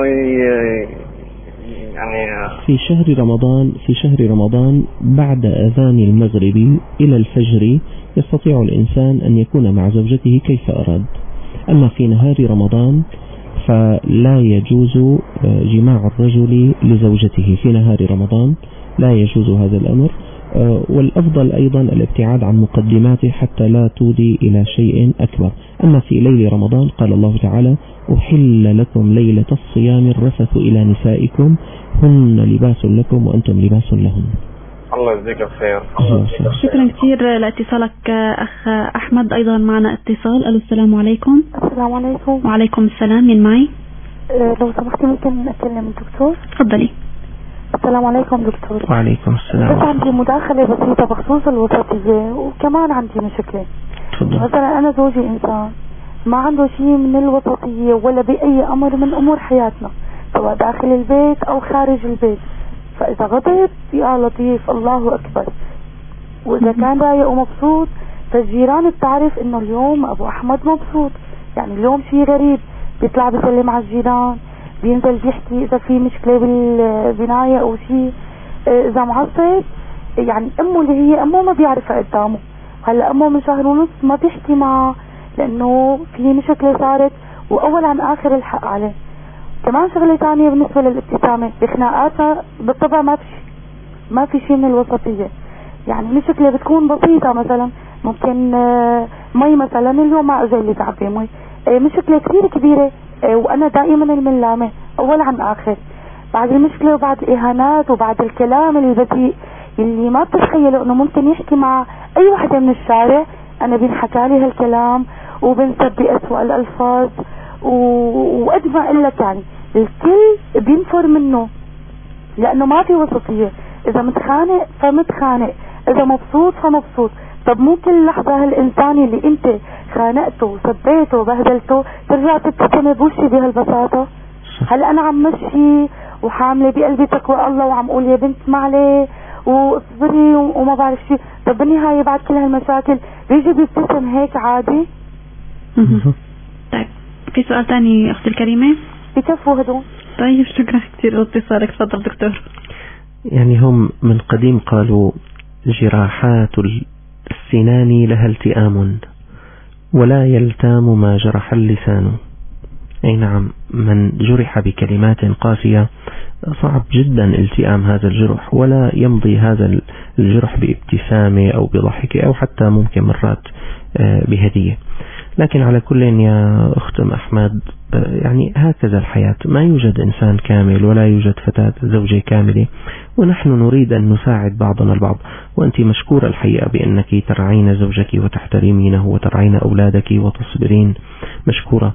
يعني في شهر رمضان بعد أذان المغرب إلى الفجر يستطيع الإنسان أن يكون مع زوجته كيف أراد. أما في نهار رمضان فلا يجوز جماع الرجل لزوجته في نهار رمضان، لا يجوز هذا الأمر. والأفضل أيضا الابتعاد عن مقدماته حتى لا تودي إلى شيء أكبر. أما في ليل رمضان قال الله تعالى أحل لكم ليلة الصيام الرفث إلى نسائكم هن لباس لكم وأنتم لباس لهن. الله يجزيك الخير. شكرا كثير لاتصالك أخ أحمد. أيضا معنا اتصال. ألو السلام عليكم. السلام عليكم. وعليكم السلام. من معي؟ لو سمحتي ممكن أكلم الدكتور؟ تفضلي. السلام عليكم دكتور. وعليكم السلام. بس عندي مداخلة بسيطة بخصوص الوسطية وكمان عندي مشكلة. مثلا أنا زوجي إنسان ما عنده شيء من الوسطية ولا بأي أمر من أمور حياتنا سواء داخل البيت أو خارج البيت. فإذا غضب يا لطيف الله أكبر، وإذا كان رايق ومبسوط فالجيران بتعرف إنه اليوم أبو أحمد مبسوط. يعني اليوم شيء غريب، بيطلع بيسلم على الجيران، بينزل بيحكي إذا في مشكلة بالبناية أو شيء. إذا معصب يعني أمه اللي هي أمه ما بيعرفها قدامه. هلا أمه من شهر ونص ما بيحكي معه لأنه في مشكلة صارت وأول عن آخر الحق عليه. كمان شغلة ثانية بالنسبة للابتسامة، بخناقاتها بالطبع ما في شيء من الوسطية. يعني مشكلة بتكون بسيطة، مثلا ممكن مي مثلا اليوم ما أجي لي تعبي مي، مشكلة كثير كبيرة وأنا دائما الملامة أول عن آخر. بعد المشكلة وبعد الإهانات وبعد الكلام البذيء اللي ما بتتخيلوا إنه ممكن يحكي مع أي واحدة من الشارع، أنا بنحكى لي هالكلام وبنسب بأسوأ الألفاظ وقد ما أقول لك يعني الكل بينفر منه لأنه ما في وسطية. إذا متخانق فمتخانق، إذا مبسوط فمبسوط. طب مو كل لحظة هالإنسان اللي أنت خانقته وسبيته وبهدلته ترجع تبتسم بوشي بهالبساطة؟ هل أنا عم مشي وحاملة بقلبي تقوى الله وعم أقول يا بنت معلي واصبري وما بعرف شيء، طب بالنهاية بعد كل هالمشاكل بيجي بيبتسم هيك عادي؟ طيب في سؤال ثاني أختي الكريمة؟ بكفوا هدول. طيب شكرا كثير لاتصالك. تفضل دكتور. يعني هم من قديم قالوا جراحات السنان لها التئام ولا يلتام ما جرح اللسان. أي نعم، من جرح بكلمات قاسية صعب جدا التئام هذا الجرح، ولا يمضي هذا الجرح بابتسامة أو بضحك أو حتى ممكن مرات بهدية. لكن على كل يا أخت أحمد، يعني هكذا الحياة، ما يوجد إنسان كامل ولا يوجد فتاة زوجة كاملة، ونحن نريد أن نساعد بعضنا البعض. وأنت مشكورة الحقيقة بأنك ترعين زوجك وتحترمينه وترعين أولادك وتصبرين، مشكورة.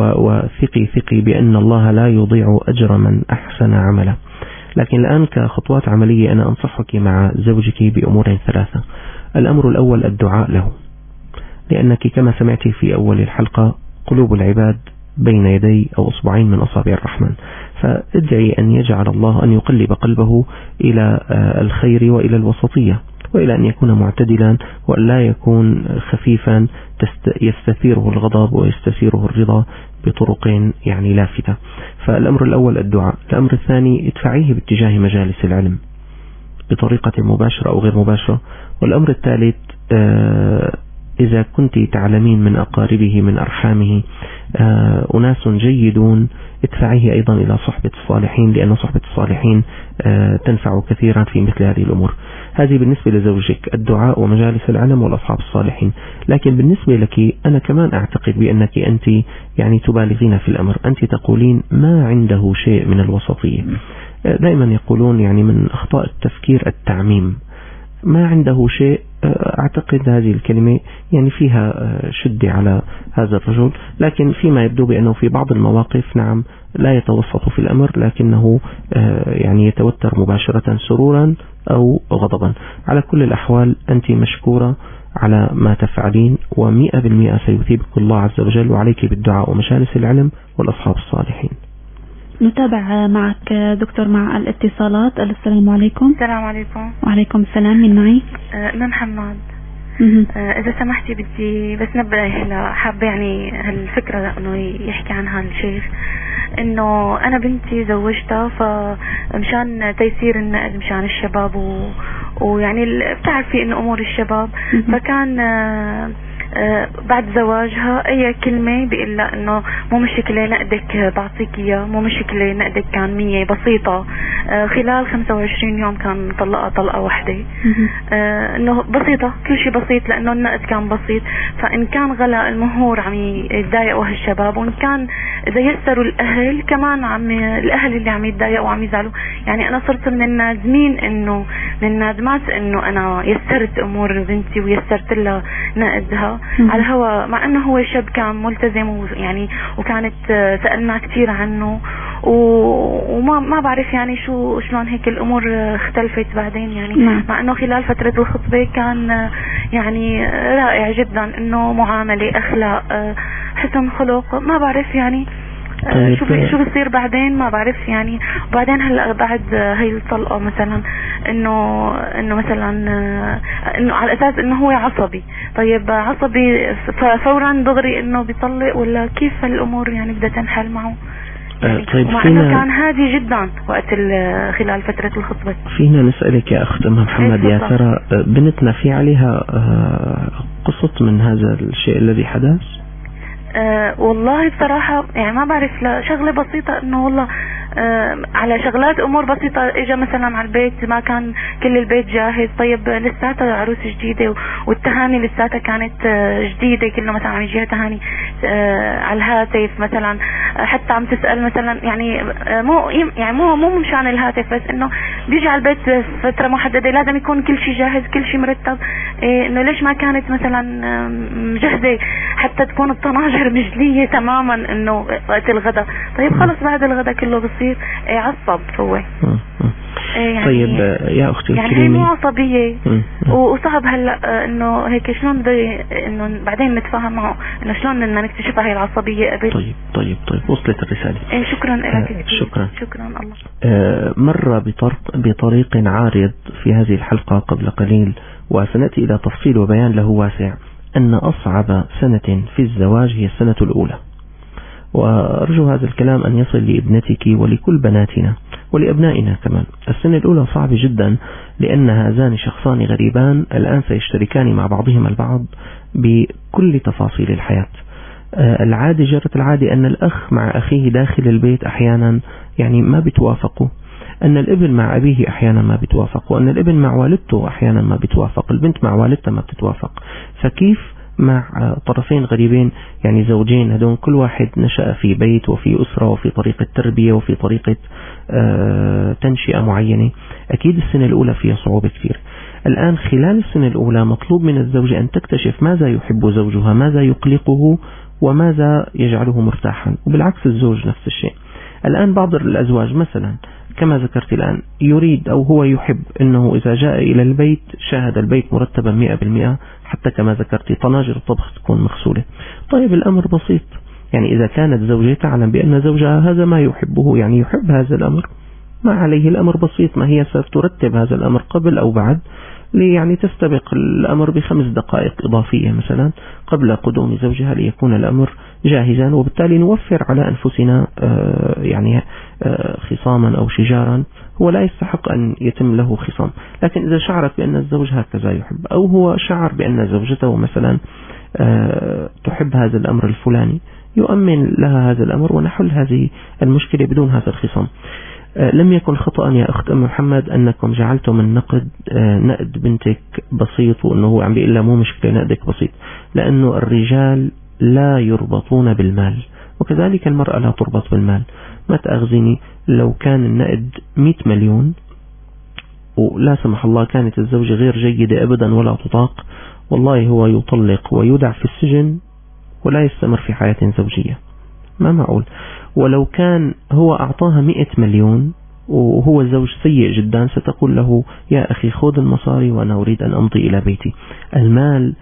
وثقي بأن الله لا يضيع أجر من أحسن عملا. لكن الآن كخطوات عملية أنا أنصحك مع زوجك بأمور ثلاثة. الأمر الأول الدعاء له، لأنك كما سمعت في أول الحلقة قلوب العباد بين يدي أو أصبعين من أصابع الرحمن، فادعي أن يجعل الله أن يقلب قلبه إلى الخير وإلى الوسطية، وإلى أن يكون معتدلا وأن لا يكون خفيفا يستثيره الغضب ويستثيره الرضا بطرق يعني لافتة. فالأمر الأول الدعاء. الأمر الثاني ادفعيه باتجاه مجالس العلم بطريقة مباشرة أو غير مباشرة. والأمر الثالث إذا كنت تعلمين من أقاربه من أرحامه أناس جيدون ادفعيه أيضا إلى صحبة الصالحين، لأن صحبة الصالحين تنفع كثيرا في مثل هذه الأمور. هذه بالنسبة لزوجك، الدعاء ومجالس العلم والأصحاب الصالحين. لكن بالنسبة لك أنا كمان أعتقد بأنك أنت يعني تبالغين في الأمر. أنت تقولين ما عنده شيء من الوسطية. دائما يقولون يعني من أخطاء التفكير التعميم. ما عنده شيء، أعتقد هذه الكلمة يعني فيها شدة على هذا الرجل، لكن فيما يبدو بأنه في بعض المواقف نعم لا يتوسط في الأمر، لكنه يعني يتوتر مباشرة سرورا أو غضبا. على كل الأحوال أنت مشكورة على ما تفعلين، و100% سيثيبك الله عز وجل، وعليك بالدعاء ومجالس العلم والأصحاب الصالحين. نتابع معك دكتور مع الاتصالات. السلام عليكم. السلام عليكم. وعليكم السلام. من معي؟ أنا حماد. إذا سمحتي بدي بس نبه حابة يعني هالفكرة إنه يحكي عنها الشيخ، إنه أنا بنتي زوجتها فمشان تيسير النقل مشان الشباب ويعني بتعرفي إنه أمور الشباب، فكان بعد زواجها اي كلمة بيقول لها انه مو مشكلة نقدك بعطيك اياه، مو مشكلة نقدك كان 100 بسيطة. خلال 25 يوم كان طلقها طلقة واحدة. انه بسيطة، كل شيء بسيط لانه النقد كان بسيط. فان كان غلا المهور عم يتضايقوا هالشباب، وان كان اذا يسروا الاهل كمان الاهل اللي عم يتضايقوا وعم يزعلوا. يعني انا صرت من النادمين، انه من النادمات انه انا يسرت امور بنتي ويسرت لها نقدها على الهواء، مع انه هو شاب كان ملتزم ويعني وكانت سألنا كثير عنه وما بعرف يعني شلون هيك الامور اختلفت بعدين يعني. مع انه خلال فترة الخطبة كان يعني رائع جدا، انه معاملة، اخلاق، حسن خلق، ما بعرف يعني. شو بيصير بعدين ما بعرف يعني. وبعدين هلا بعد هي الطلقه مثلا انه مثلا انه على اساس انه هو عصبي. طيب عصبي فورا دغري انه بيطلق، ولا كيف الامور يعني بدها تنحل معه؟ طيب مع انه كان هادي جدا وقت خلال فترة الخطبة. فينا نسألك يا اخت محمد، يا ترى بنتنا في عليها قصة من هذا الشيء الذي حدث؟ والله بصراحة يعني ما بعرف. شغلة بسيطة انه والله على شغلات امور بسيطة اجا مثلا على البيت ما كان كل البيت جاهز. طيب لساتها عروس جديدة والتهاني لساتها كانت جديدة، كله مثلا عم يجيها تهاني على الهاتف مثلا، حتى عم تسأل مثلا يعني مو مشان الهاتف بس، انه بيجي على البيت فترة محددة لازم يكون كل شيء جاهز، كل شيء مرتب. انه ليش ما كانت مثلا مجهزة حتى تكون الطناجر مجلية تماما انه وقت الغداء. طيب خلص بعد الغداء كله بصير عصب هو. يعني طيب يا اختي يعني هي مو عصبية وصعب هلا انه هيك شلون انه بعدين نتفاهم معه انه شلون بدنا نكتشفها هي العصبية قبل. طيب وصلت الرسالة. شكرا لك. شكرا الله. مر بطريق عارض في هذه الحلقة قبل قليل، وسنأتي إلى تفصيل وبيان له واسع، أن أصعب سنة في الزواج هي السنة الأولى. وأرجو هذا الكلام أن يصل لابنتك ولكل بناتنا ولأبنائنا كمان. السنة الأولى صعبة جدا، لأن هذان شخصان غريبان الآن سيشتركان مع بعضهما البعض بكل تفاصيل الحياة. العادة جرت العادة أن الأخ مع أخيه داخل البيت أحيانا يعني ما بتوافقوا، أن الابن مع أبيه أحيانا ما بتوافق، وأن الابن مع والدته أحيانا ما بتوافق، البنت مع والدتها ما بتتوافق. فكيف مع طرفين غريبين يعني زوجين هدون كل واحد نشأ في بيت وفي أسرة وفي طريقة تربية وفي طريقة تنشئة معينة؟ أكيد السنة الأولى فيها صعوبة كثير. الآن خلال السنة الأولى مطلوب من الزوجة أن تكتشف ماذا يحب زوجها، ماذا يقلقه وماذا يجعله مرتاحا، وبالعكس الزوج نفس الشيء. الآن بعض الأزواج مثلا كما ذكرت الآن يريد أو هو يحب أنه إذا جاء إلى البيت شاهد البيت مرتبا 100%، حتى كما ذكرت طناجر الطبخ تكون مغسولة. طيب الأمر بسيط، يعني إذا كانت زوجة تعلم بأن زوجها هذا ما يحبه، يعني يحب هذا الأمر، ما عليه الأمر بسيط، ما هي سترتب هذا الأمر قبل أو بعد، يعني تستبق الأمر ب5 دقائق إضافية مثلا قبل قدوم زوجها ليكون الأمر جاهزا، وبالتالي نوفر على أنفسنا يعني خصاما أو شجارا هو لا يستحق أن يتم له خصام. لكن إذا شعرت بأن الزوج هكذا يحب، أو هو شعر بأن زوجته مثلا تحب هذا الأمر الفلاني، يؤمن لها هذا الأمر ونحل هذه المشكلة بدون هذا الخصام. لم يكن خطأ يا أخت محمد أنكم جعلتم النقد نقد بنتك بسيط، وأنه هو عم بيقول لها مو مشكلة نقدك بسيط، لأنه الرجال لا يربطون بالمال، وكذلك المرأة لا تربط بالمال. ما تأخذيني لو كان النقد 100 مليون ولا سمح الله كانت الزوجة غير جيدة أبدا ولا تطاق، والله هو يطلق ويودع في السجن ولا يستمر في حياة زوجية، ما معقول. ولو كان هو أعطاها 100 مليون وهو زوج سيء جدا، ستقول له يا أخي خذ المصاري وأنا أريد أن أمضي إلى بيتي. المال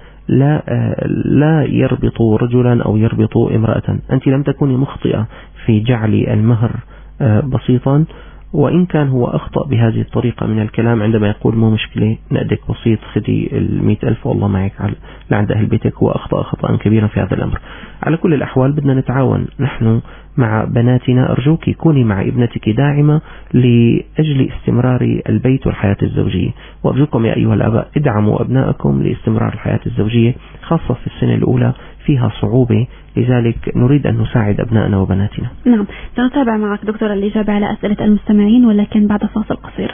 لا يربط رجلا أو يربط امرأة. أنت لم تكوني مخطئة في جعل المهر بسيطا، وإن كان هو أخطأ بهذه الطريقة من الكلام عندما يقول مو مشكلة نقدك بسيط خدي 100,000 والله معك لعند أهل بيتك، هو أخطأ خطأ كبيرا في هذا الأمر. على كل الأحوال بدنا نتعاون نحن مع بناتنا. أرجوك كوني مع ابنتك داعمة لأجل استمرار البيت والحياة الزوجية، وأرجوكم يا أيها الآباء ادعموا أبنائكم لاستمرار الحياة الزوجية، خاصة في السنة الأولى فيها صعوبة، لذلك نريد أن نساعد أبنائنا وبناتنا. نعم، سنتابع معك دكتور الإجابة على أسئلة المستمعين، ولكن بعد فاصل قصير.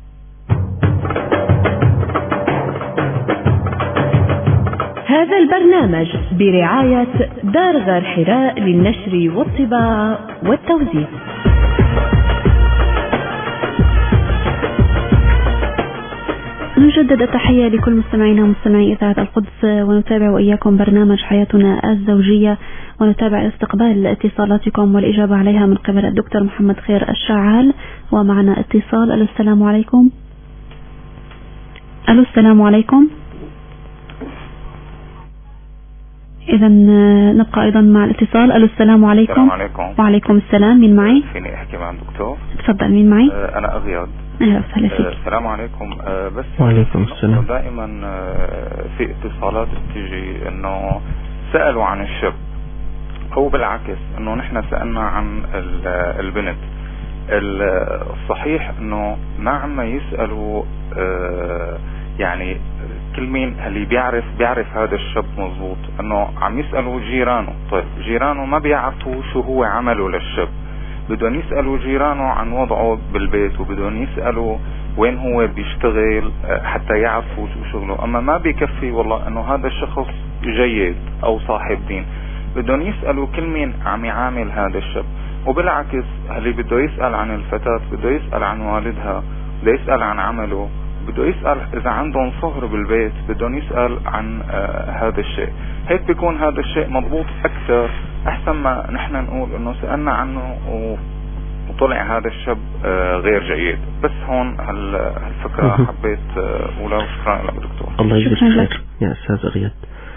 هذا البرنامج برعاية دار غار حراء للنشر والطباعة والتوزيع. نجدد التحية لكل مستمعينا ومستمعي إذاعة القدس، ونتابع وإياكم برنامج حياتنا الزوجية، ونتابع استقبال اتصالاتكم والإجابة عليها من قبل الدكتور محمد خير الشعال. ومعنا اتصال. ألو السلام عليكم. ألو السلام عليكم. إذا نبقى أيضا مع الاتصال. ألو السلام عليكم. السلام عليكم. وعليكم السلام. مين معي؟ فيني أحكي مع الدكتور؟ تفضل. مين معي؟ أنا أغياد. أهلا وسهلا فيك. السلام عليكم. بس وعليكم السلام. دائما في اتصالات بتيجي إنه سألوا عن الشاب، هو بالعكس إنه نحن سألنا عن البنت. الصحيح إنه ما عم يسألوا يعني كل مين اللي بيعرف هذا الشاب مظبوط، انه عم يسألوا جيرانه. طيب جيرانه ما بيعرفوا شو هو عمله للشاب، بدهم يسألوا جيرانه عن وضعه بالبيت، وبدهم يسألوا وين هو بيشتغل حتى يعرفوا شو شغله. اما ما بيكفي والله انه هذا الشخص جيد او صاحب دين، بدهم يسألوا كل مين عم يعامل هذا الشاب. وبالعكس اللي بده يسأل عن الفتاة بده يسأل عن والدها، بده يسأل عن عمله، بده يسأل إذا عندهم صهر بالبيت، بدهم يسأل عن هذا الشيء. هيك بيكون هذا الشيء مضبوط أكثر، أحسن ما نحن نقول إنه سألنا عنه وطلع هذا الشاب غير جيد. بس هون هالفكرة حبيت أقولها، وشكرا لك دكتور. الله يجزيك خير يا أستاذ أغياد.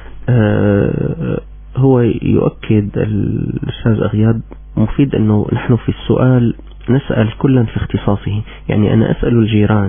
هو يؤكد الأستاذ أغياد مفيد أنه نحن في السؤال نسأل كلا في اختصاصه. يعني أنا أسأل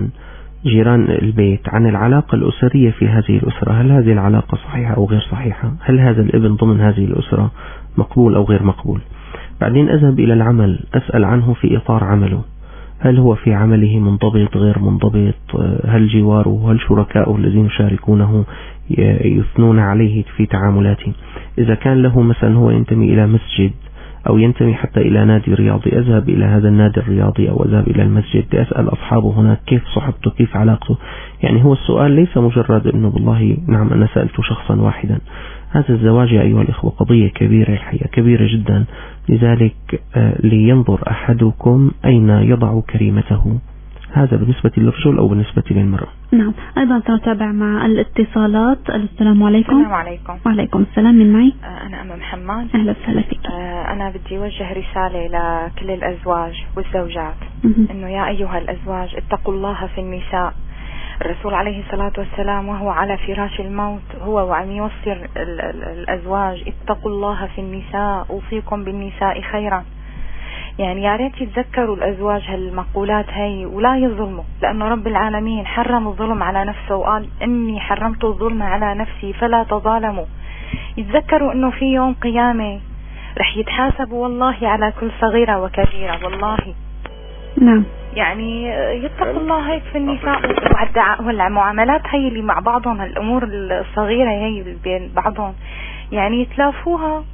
جيران البيت عن العلاقة الأسرية في هذه الأسرة، هل هذه العلاقة صحيحة أو غير صحيحة، هل هذا الابن ضمن هذه الأسرة مقبول أو غير مقبول. بعدين أذهب إلى العمل، أسأل عنه في إطار عمله، هل هو في عمله منضبط غير منضبط، هل جواره، هل شركائه الذين يشاركونه يثنون عليه في تعاملاته. إذا كان له مثلا هو ينتمي إلى مسجد أو ينتمي حتى إلى نادي رياضي، أذهب إلى هذا النادي الرياضي أو أذهب إلى المسجد لأسأل أصحابه هناك كيف صحبته، كيف علاقته. يعني هو السؤال ليس مجرد أنه والله نعم أنا سألت شخصا واحدا. هذا الزواج يا أيها الإخوة قضية كبيرة، الحقيقة كبيرة جدا، لذلك لينظر أحدكم أين يضع كريمته. هذا بالنسبة للرجل أو بالنسبة للمرأة. نعم، أيضا سنتابع مع الاتصالات. السلام عليكم. السلام عليكم. وعليكم السلام. من معي؟ أنا أم محمد. أهلا وسهلا فيك. أنا بدي أوجه رسالة لكل الأزواج والزوجات، إنه يا أيها الأزواج اتقوا الله في النساء. الرسول عليه الصلاة والسلام وهو على فراش الموت هو وعم يوصي الأزواج اتقوا الله في النساء، أوصيكم بالنساء خيرا. يعني يا ريت يتذكروا الأزواج هالمقولات هي ولا يظلموا، لأنه رب العالمين حرم الظلم على نفسه وقال إني حرمت الظلم على نفسي فلا تظالموا. يتذكروا إنه في يوم قيامة رح يتحاسبوا والله على كل صغيرة وكبيرة والله. نعم. يعني يتقوا الله هيك في النساء والمعاملات هي اللي مع بعضهم، الأمور الصغيرة هي اللي بين بعضهم يعني يتلافوها.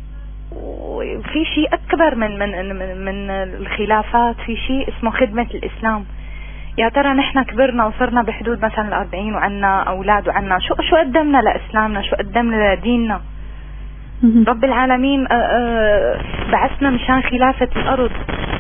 وفي شيء أكبر من الخلافات، في شيء اسمه خدمة الإسلام. يا ترى نحن كبرنا وصرنا بحدود مثلا 40 وعنا أولاد وعنا شو قدمنا لإسلامنا، شو قدمنا لديننا. رب العالمين بعثنا مشان خلافة الأرض.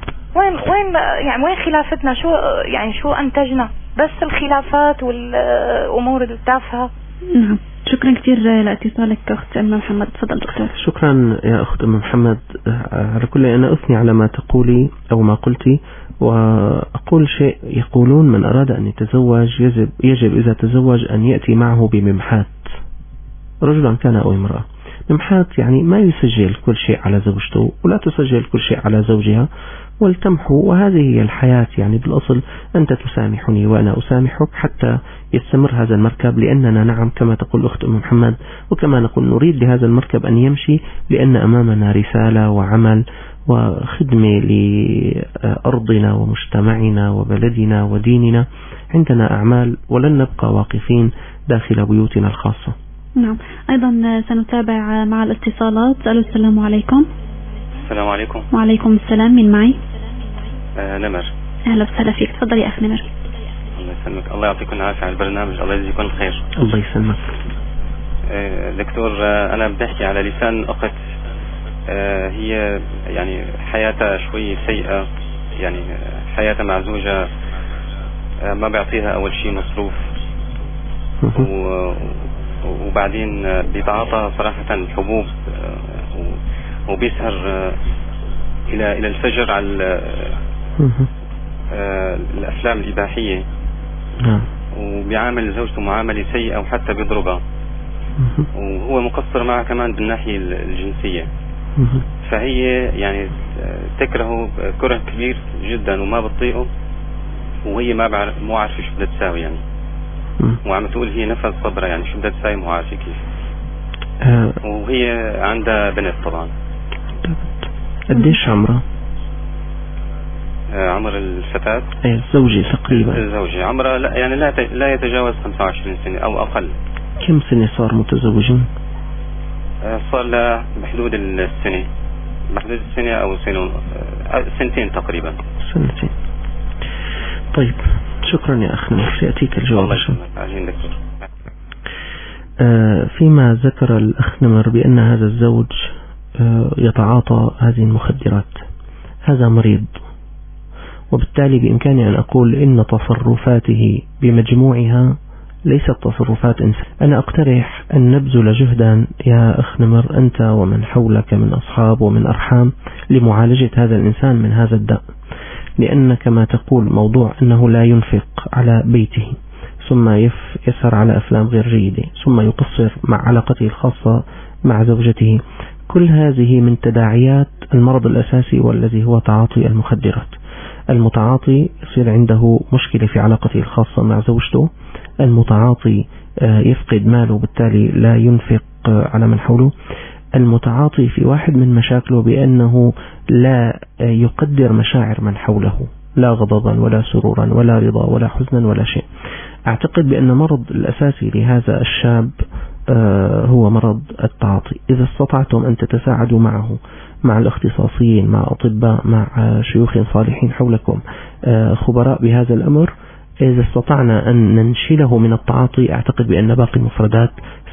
وين خلافتنا؟ شو أنتجنا؟ بس الخلافات والأمور التافهة. نعم، شكرا كثير لاتصالك أخت أم محمد. تفضل دكتور. شكرا يا أخت أم محمد. على كل أنا أثني على ما تقولي أو ما قلتي، وأقول شيء. يقولون من أراد أن يتزوج يجب إذا تزوج أن يأتي معه بممحات، رجلا كان أو امرأة. نمحات يعني ما يسجل كل شيء على زوجته ولا تسجل كل شيء على زوجها، ولتمحو، وهذه هي الحياة. يعني بالأصل أنت تسامحني وأنا أسامحك حتى يستمر هذا المركب، لأننا نعم كما تقول أخت أم محمد وكما نقول نريد لهذا المركب أن يمشي، لأن أمامنا رسالة وعمل وخدمة لأرضنا ومجتمعنا وبلدنا وديننا. عندنا أعمال ولن نبقى واقفين داخل بيوتنا الخاصة. نعم. أيضا سنتابع مع الاتصالات. السلام عليكم. السلام عليكم. وعليكم السلام. من معي؟ نمر. أهلا وسهلا فيك. تفضل يا أخ نمر. الله يسلمك. الله يعطيكم العافية على البرنامج. الله يجزيكم الخير. الله يسلمك. دكتور، أنا بدي أحكي على لسان أخت هي يعني حياتها شوي سيئة، يعني حياتها مع زوجها ما بيعطيها أول شيء مصروف، وبعدين بيتعاطى صراحة الحبوب، وبيسهر إلى الفجر على الأفلام الإباحية، وبيعامل زوجته معاملة سيئة وحتى بيضربها، وهو مقصر معها كمان بالناحية الجنسية. فهي يعني تكرهه كره كبير جدا وما بتطيقه، وهي مو عارفة شو بدها تساوي يعني، وعم تقول هي نفس صبرة يعني شو بدها تساوي مو عارفة كيف. وهي عندها بنت طبعا. قديش عمرها؟ عمر الفتاة الزوجة تقريبا. الزوجة عمرها لا يتجاوز 25 سنة أو أقل. كم سنة صار متزوجين؟ صار له بحدود السنة، أو سنتين تقريبا. سنتين. طيب شكرا يا أخ نمر، سيأتيك الجواب. دكتور. فيما ذكر الأخ نمر بأن هذا الزوج يتعاطى هذه المخدرات، هذا مريض، وبالتالي بإمكاني أن أقول إن تصرفاته بمجموعها ليست تصرفات إنسان. أنا أقترح أن نبذل جهدا يا أخ نمر أنت ومن حولك من أصحاب ومن أرحام لمعالجة هذا الإنسان من هذا الداء، لأن كما تقول موضوع أنه لا ينفق على بيته، ثم يسهر على أفلام غير جيدة، ثم يقصر مع علاقته الخاصة مع زوجته، كل هذه من تداعيات المرض الأساسي والذي هو تعاطي المخدرات. المتعاطي يصير عنده مشكلة في علاقته الخاصة مع زوجته، المتعاطي يفقد ماله بالتالي لا ينفق على من حوله، المتعاطي في واحد من مشاكله بأنه لا يقدر مشاعر من حوله، لا غضبا ولا سرورا ولا رضا ولا حزنا ولا شيء. أعتقد بأن مرض الأساسي لهذا الشاب هو مرض التعاطي. إذا استطعتم أن تتساعدوا معه، مع الاختصاصيين، مع أطباء، مع شيوخ صالحين حولكم خبراء بهذا الأمر، إذا استطعنا أن ننشله من التعاطي، أعتقد بأن باقي المفردات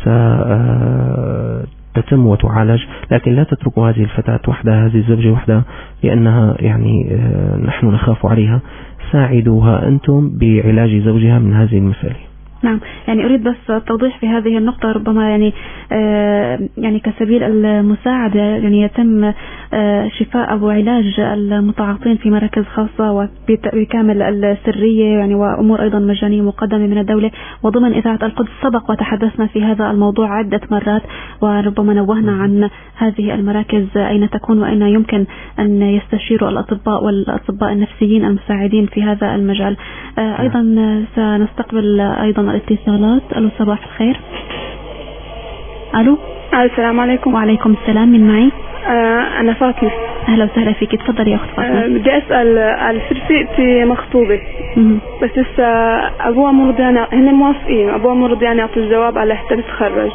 ستتم وتعالج. لكن لا تتركوا هذه الفتاة وحدها، هذه الزوجة وحدها، لأنها يعني نحن نخاف عليها. ساعدوها أنتم بعلاج زوجها من هذه المسألة. نعم، يعني أريد بس التوضيح في هذه النقطة، ربما يعني كسبيل المساعدة يعني يتم شفاء أو علاج المتعاطين في مراكز خاصة وبكامل السرية يعني، وأمور أيضا مجانية مقدمة من الدولة وضمن إذاعة القدس. سبق وتحدثنا في هذا الموضوع عدة مرات، وربما نوهنا عن هذه المراكز أين تكون وأين يمكن أن يستشيروا الأطباء والأطباء النفسيين المساعدين في هذا المجال. أيضا سنستقبل أيضا الاتصالات. ألو، صباح الخير. ألو. السلام عليكم. وعليكم السلام. من معي؟ أنا فاطمة. أهلا وسهلا فيك. تفضلي يا أخت فاطمة. بدي أسأل على رفيقتي مخطوبة بس لسه أبوها مرضيان، هن موافقين، أبوها مرضيان يعطي الجواب على حتى تتخرج.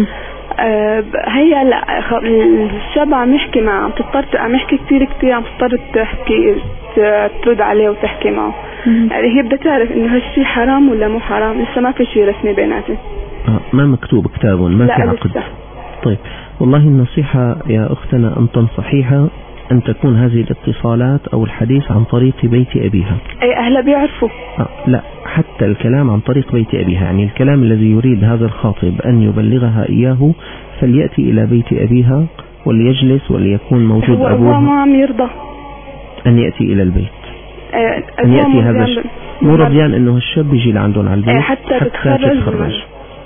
هي لا، الشاب عم يحكي معه، عم تضطر، عم يحكي كتير، عم تضطر تحكي، ترد عليه وتحكي معه. هي بدها تعرف إنه هالشي حرام ولا مو حرام، لسه ما في شيء رسمي بيناتهم. ما مكتوب كتاب، ما في عقد. طيب، والله النصيحة يا أختنا أن تنصحيها أن تكون هذه الاتصالات أو الحديث عن طريق بيت أبيها. أي أهلا بيعرفوا. لا، حتى الكلام عن طريق بيت أبيها، يعني الكلام الذي يريد هذا الخاطب أن يبلغها إياه فليأتي إلى بيت أبيها وليجلس وليكون موجود أبوها. هو ما عم يرضى أن يأتي إلى البيت. أن يأتي هذا مو رضيان إنه الشاب يجي لعندهم على البيت حتى تتخرج.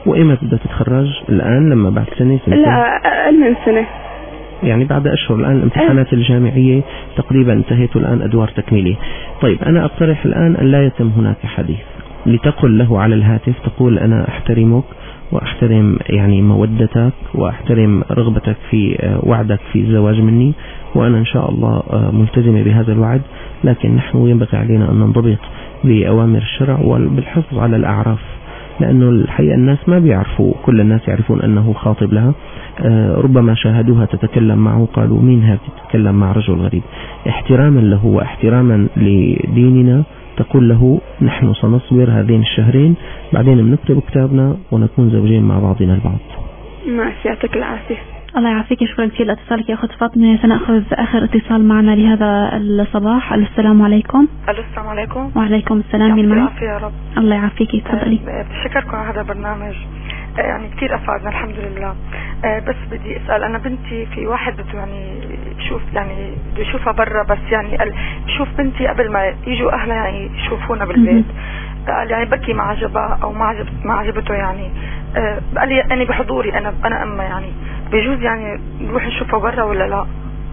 وإمتى بدها تتخرج؟ الآن لما بعد سنة سنتين؟ لا أقل من سنة، يعني بعد أشهر. الآن الامتحانات الجامعية تقريبا انتهت والآن أدوار تكميلية. طيب أنا أقترح الآن أن لا يتم هناك حديث، لتقل له على الهاتف، تقول أنا أحترمك وأحترم يعني مودتك وأحترم رغبتك في وعدك في الزواج مني، وأنا إن شاء الله ملتزمة بهذا الوعد، لكن نحن ينبغي علينا أن ننضبط بأوامر الشرع وبالحفظ على الأعراف، لأنه الحقيقة الناس ما بيعرفوا، كل الناس يعرفون أنه خاطب لها، ربما شاهدوها تتكلم معه قالوا مين هذه تتكلم مع رجل غريب. احتراما له واحتراما لديننا تقول له نحن سنصبر هذين الشهرين، بعدين بنكتب كتابنا ونكون زوجين مع بعضنا البعض. ماشي، يعطيك العافية. الله يعافيك، شكرا كثير لاتصالك يا أخت فاطمة. سنأخذ آخر اتصال معنا لهذا الصباح. السلام عليكم. السلام عليكم. وعليكم السلام. من معي؟ العافية يا رب. الله يعافيكي، تفضلي. بشكركم على هذا البرنامج، يعني كثير أفادنا الحمد لله. بس بدي أسأل، أنا بنتي في واحد بده يعني بده يشوفها برا، بس يعني بشوف بنتي قبل ما يجوا أهلها يعني يشوفونا بالبيت، قال يعني بكي ما عجبها أو ما عجبته، يعني قال لي أنا بحضوري أنا أما يعني بيجوز يعني نروح نشوفها برا ولا لا؟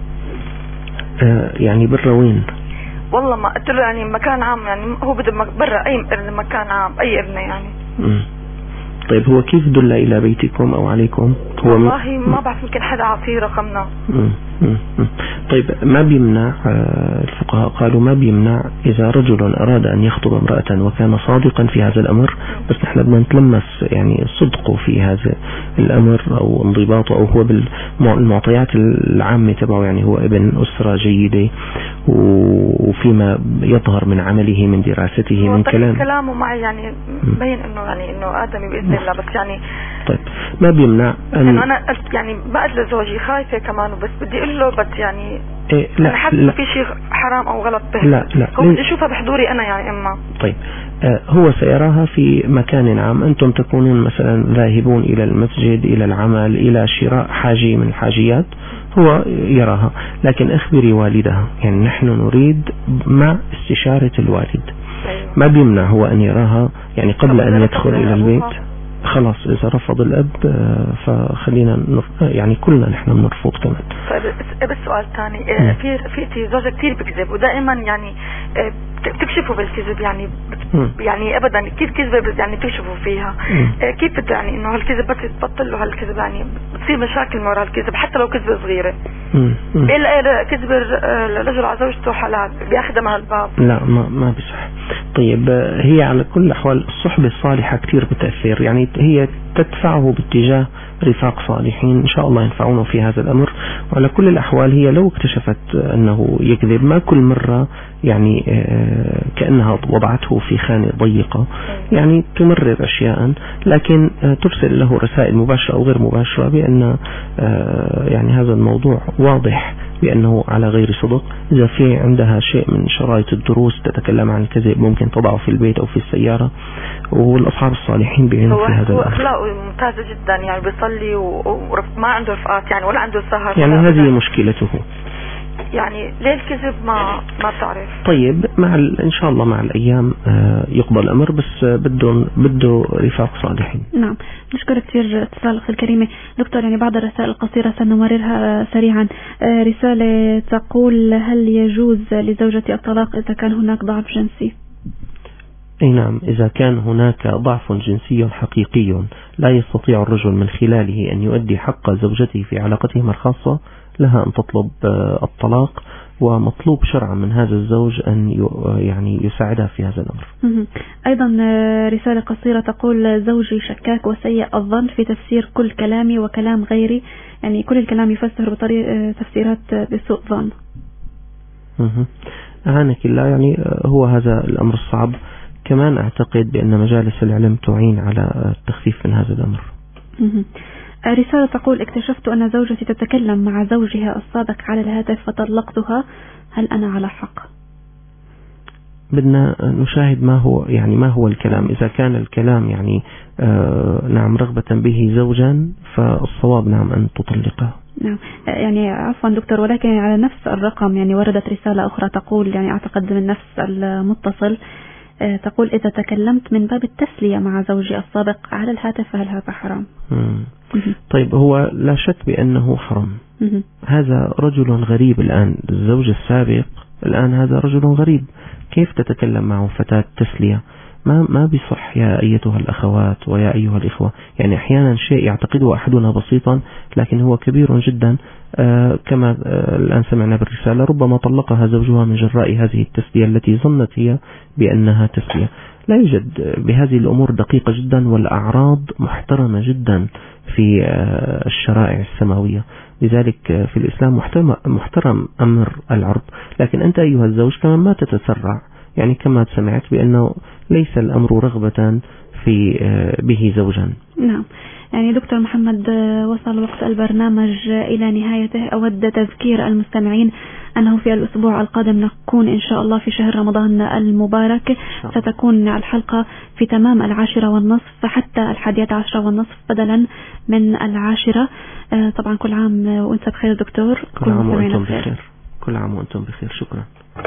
يعني برا وين؟ والله ما قلت له يعني مكان عام، يعني هو بده برا أي مكان عام، أي ابنه يعني. طيب هو كيف دل إلى بيتكم أو عليكم؟ هو والله ما بعرف، يمكن حدا عطيه رقمنا. طيب ما بيمنع، الفقهاء قالوا ما بيمنع إذا رجل أراد أن يخطب امرأة وكان صادقا في هذا الأمر، بس نحن بدنا نتلمس يعني صدقه في هذا الأمر أو انضباطه، أو هو بالمعطيات العامة تبعه، يعني هو ابن أسرة جيدة وفيما يظهر من عمله من دراسته من كلامه معي يعني بين إنه آدمي بإذن الله، بس يعني طيب ما بيمنع أنا قلت يعني بعد لزوجي خايفة كمان، بس بدي أقول له بس يعني لا حتى في شيء حرام أو غلط به، لا هو بدي أشوفها بحضوري أنا يعني إما. طيب هو سيراها في مكان عام، أنتم تكونون مثلا ذاهبون إلى المسجد، إلى العمل، إلى شراء حاجة من الحاجيات، هو يراها، لكن أخبري والدها، يعني نحن نريد مع استشارة الوالد. ما بيمنع هو أن يراها يعني قبل أن يدخل إلى البيت. خلاص إذا رفض الأب فخلينا يعني كلنا نحن بنرفض كمان. بس سؤال ثاني، في زوجة كثير بكذب ودائما يعني بتكشفوا بالكذب، يعني ابدا كيف كذبه يعني تكشفوا فيها، كيف بده يعني انه هالكذب بس تبطل له هالكذب، يعني بتصير مشاكل ورا هالكذب حتى لو كذبه صغيره. الا كذب الرجل على زوجته حلال بياخذها مع الباب. لا ما بصح. طيب هي على كل الأحوال الصحبة الصالحة كثير بتأثير، يعني هي تدفعه باتجاه رفاق صالحين إن شاء الله ينفعونه في هذا الأمر. وعلى كل الأحوال هي لو اكتشفت أنه يكذب، ما كل مرة يعني كأنها وضعته في خانة ضيقة، يعني تمرر أشياء، لكن ترسل له رسائل مباشرة أو غير مباشرة بأن يعني هذا الموضوع واضح بأنه على غير صدق. إذا في عندها شيء من شرائط الدروس تتكلم عن الكذب ممكن تضعه في البيت أو في السيارة، والأصحاب الصالحين بيعينوا في هذا الأمر. هو الأمر. أخلاقه ممتازة جدا، يعني بيصلي وما عنده رفقات يعني ولا عنده سهر، يعني هذه مشكلته، يعني ليه الكذب ما بتعرف. طيب إن شاء الله مع الأيام يقبل الأمر، بس بده رفاق صالحين. نعم، نشكر كثير اتصالك الكريمة دكتور. يعني بعض الرسائل القصيرة سنمررها سريعا. رسالة تقول: هل يجوز لزوجتي الطلاق إذا كان هناك ضعف جنسي؟ أي نعم، إذا كان هناك ضعف جنسي حقيقي لا يستطيع الرجل من خلاله أن يؤدي حق زوجته في علاقتهما الخاصة، لها أن تطلب الطلاق، ومطلوب شرعا من هذا الزوج أن يعني يساعدها في هذا الأمر. أيضا رسالة قصيرة تقول: زوجي شكاك وسيء الظن في تفسير كل كلامي وكلام غيري، يعني كل الكلام يفسر بطريقة تفسيرات بسوء ظن. أعانك الله، يعني هو هذا الأمر الصعب. كمان أعتقد بأن مجالس العلم تعين على التخفيف من هذا الأمر. رسالة تقول: اكتشفت أن زوجتي تتكلم مع زوجها السابق على الهاتف فطلقتها، هل أنا على حق؟ بدنا نشاهد ما هو الكلام. إذا كان الكلام يعني نعم رغبة به زوجا، فالصواب نعم أن تطلقها. نعم، يعني عفوا دكتور، ولكن على نفس الرقم يعني وردت رسالة أخرى تقول، يعني أعتقد من نفس المتصل: تقول إذا تكلمت من باب التسلية مع زوجي السابق على الهاتف فهل هذا حرام؟ طيب هو لا شك بأنه حرام. هذا رجل غريب الآن، الزوج السابق الآن هذا رجل غريب، كيف تتكلم معه فتاة تسلية؟ ما بصح يا أيتها الأخوات ويا أيها الإخوة. يعني أحيانا شيء يعتقده أحدنا بسيطا لكن هو كبير جدا، كما الآن سمعنا بالرسالة ربما طلقها زوجها من جراء هذه التسلية التي ظنت هي بأنها تسلية. لا يوجد بهذه الأمور دقيقة جدا، والأعراض محترمة جدا في الشرائع السماوية، لذلك في الإسلام محترم أمر العرض. لكن أنت أيها الزوج كمان ما تتسرع، يعني كما سمعت بأنه ليس الأمر رغبة في به زوجا. نعم. يعني دكتور محمد، وصل وقت البرنامج إلى نهايته. أود تذكير المستمعين أنه في الأسبوع القادم نكون إن شاء الله في شهر رمضان المبارك، ستكون الحلقة في تمام 10:30 حتى 11:30 بدلا من 10. طبعا كل عام وأنت بخير دكتور. كل عام وأنتم بخير. كل عام وأنتم بخير. شكرا.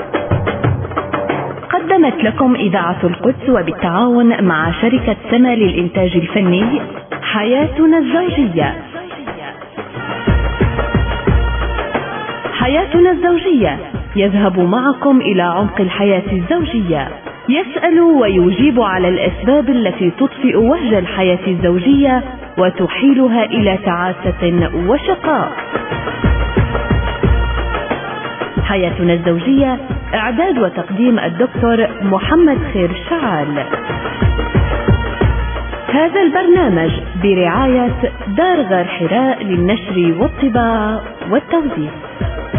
قدمت لكم إذاعة القدس وبالتعاون مع شركة سما للإنتاج الفني حياتنا الزوجية. حياتنا الزوجية يذهب معكم إلى عمق الحياة الزوجية، يسأل ويجيب على الأسباب التي تطفئ وهج الحياة الزوجية وتحيلها إلى تعاسة وشقاء. حياتنا الزوجية، إعداد وتقديم الدكتور محمد خير شعال. هذا البرنامج برعاية دار غار حراء للنشر والطباعة والتوزيع.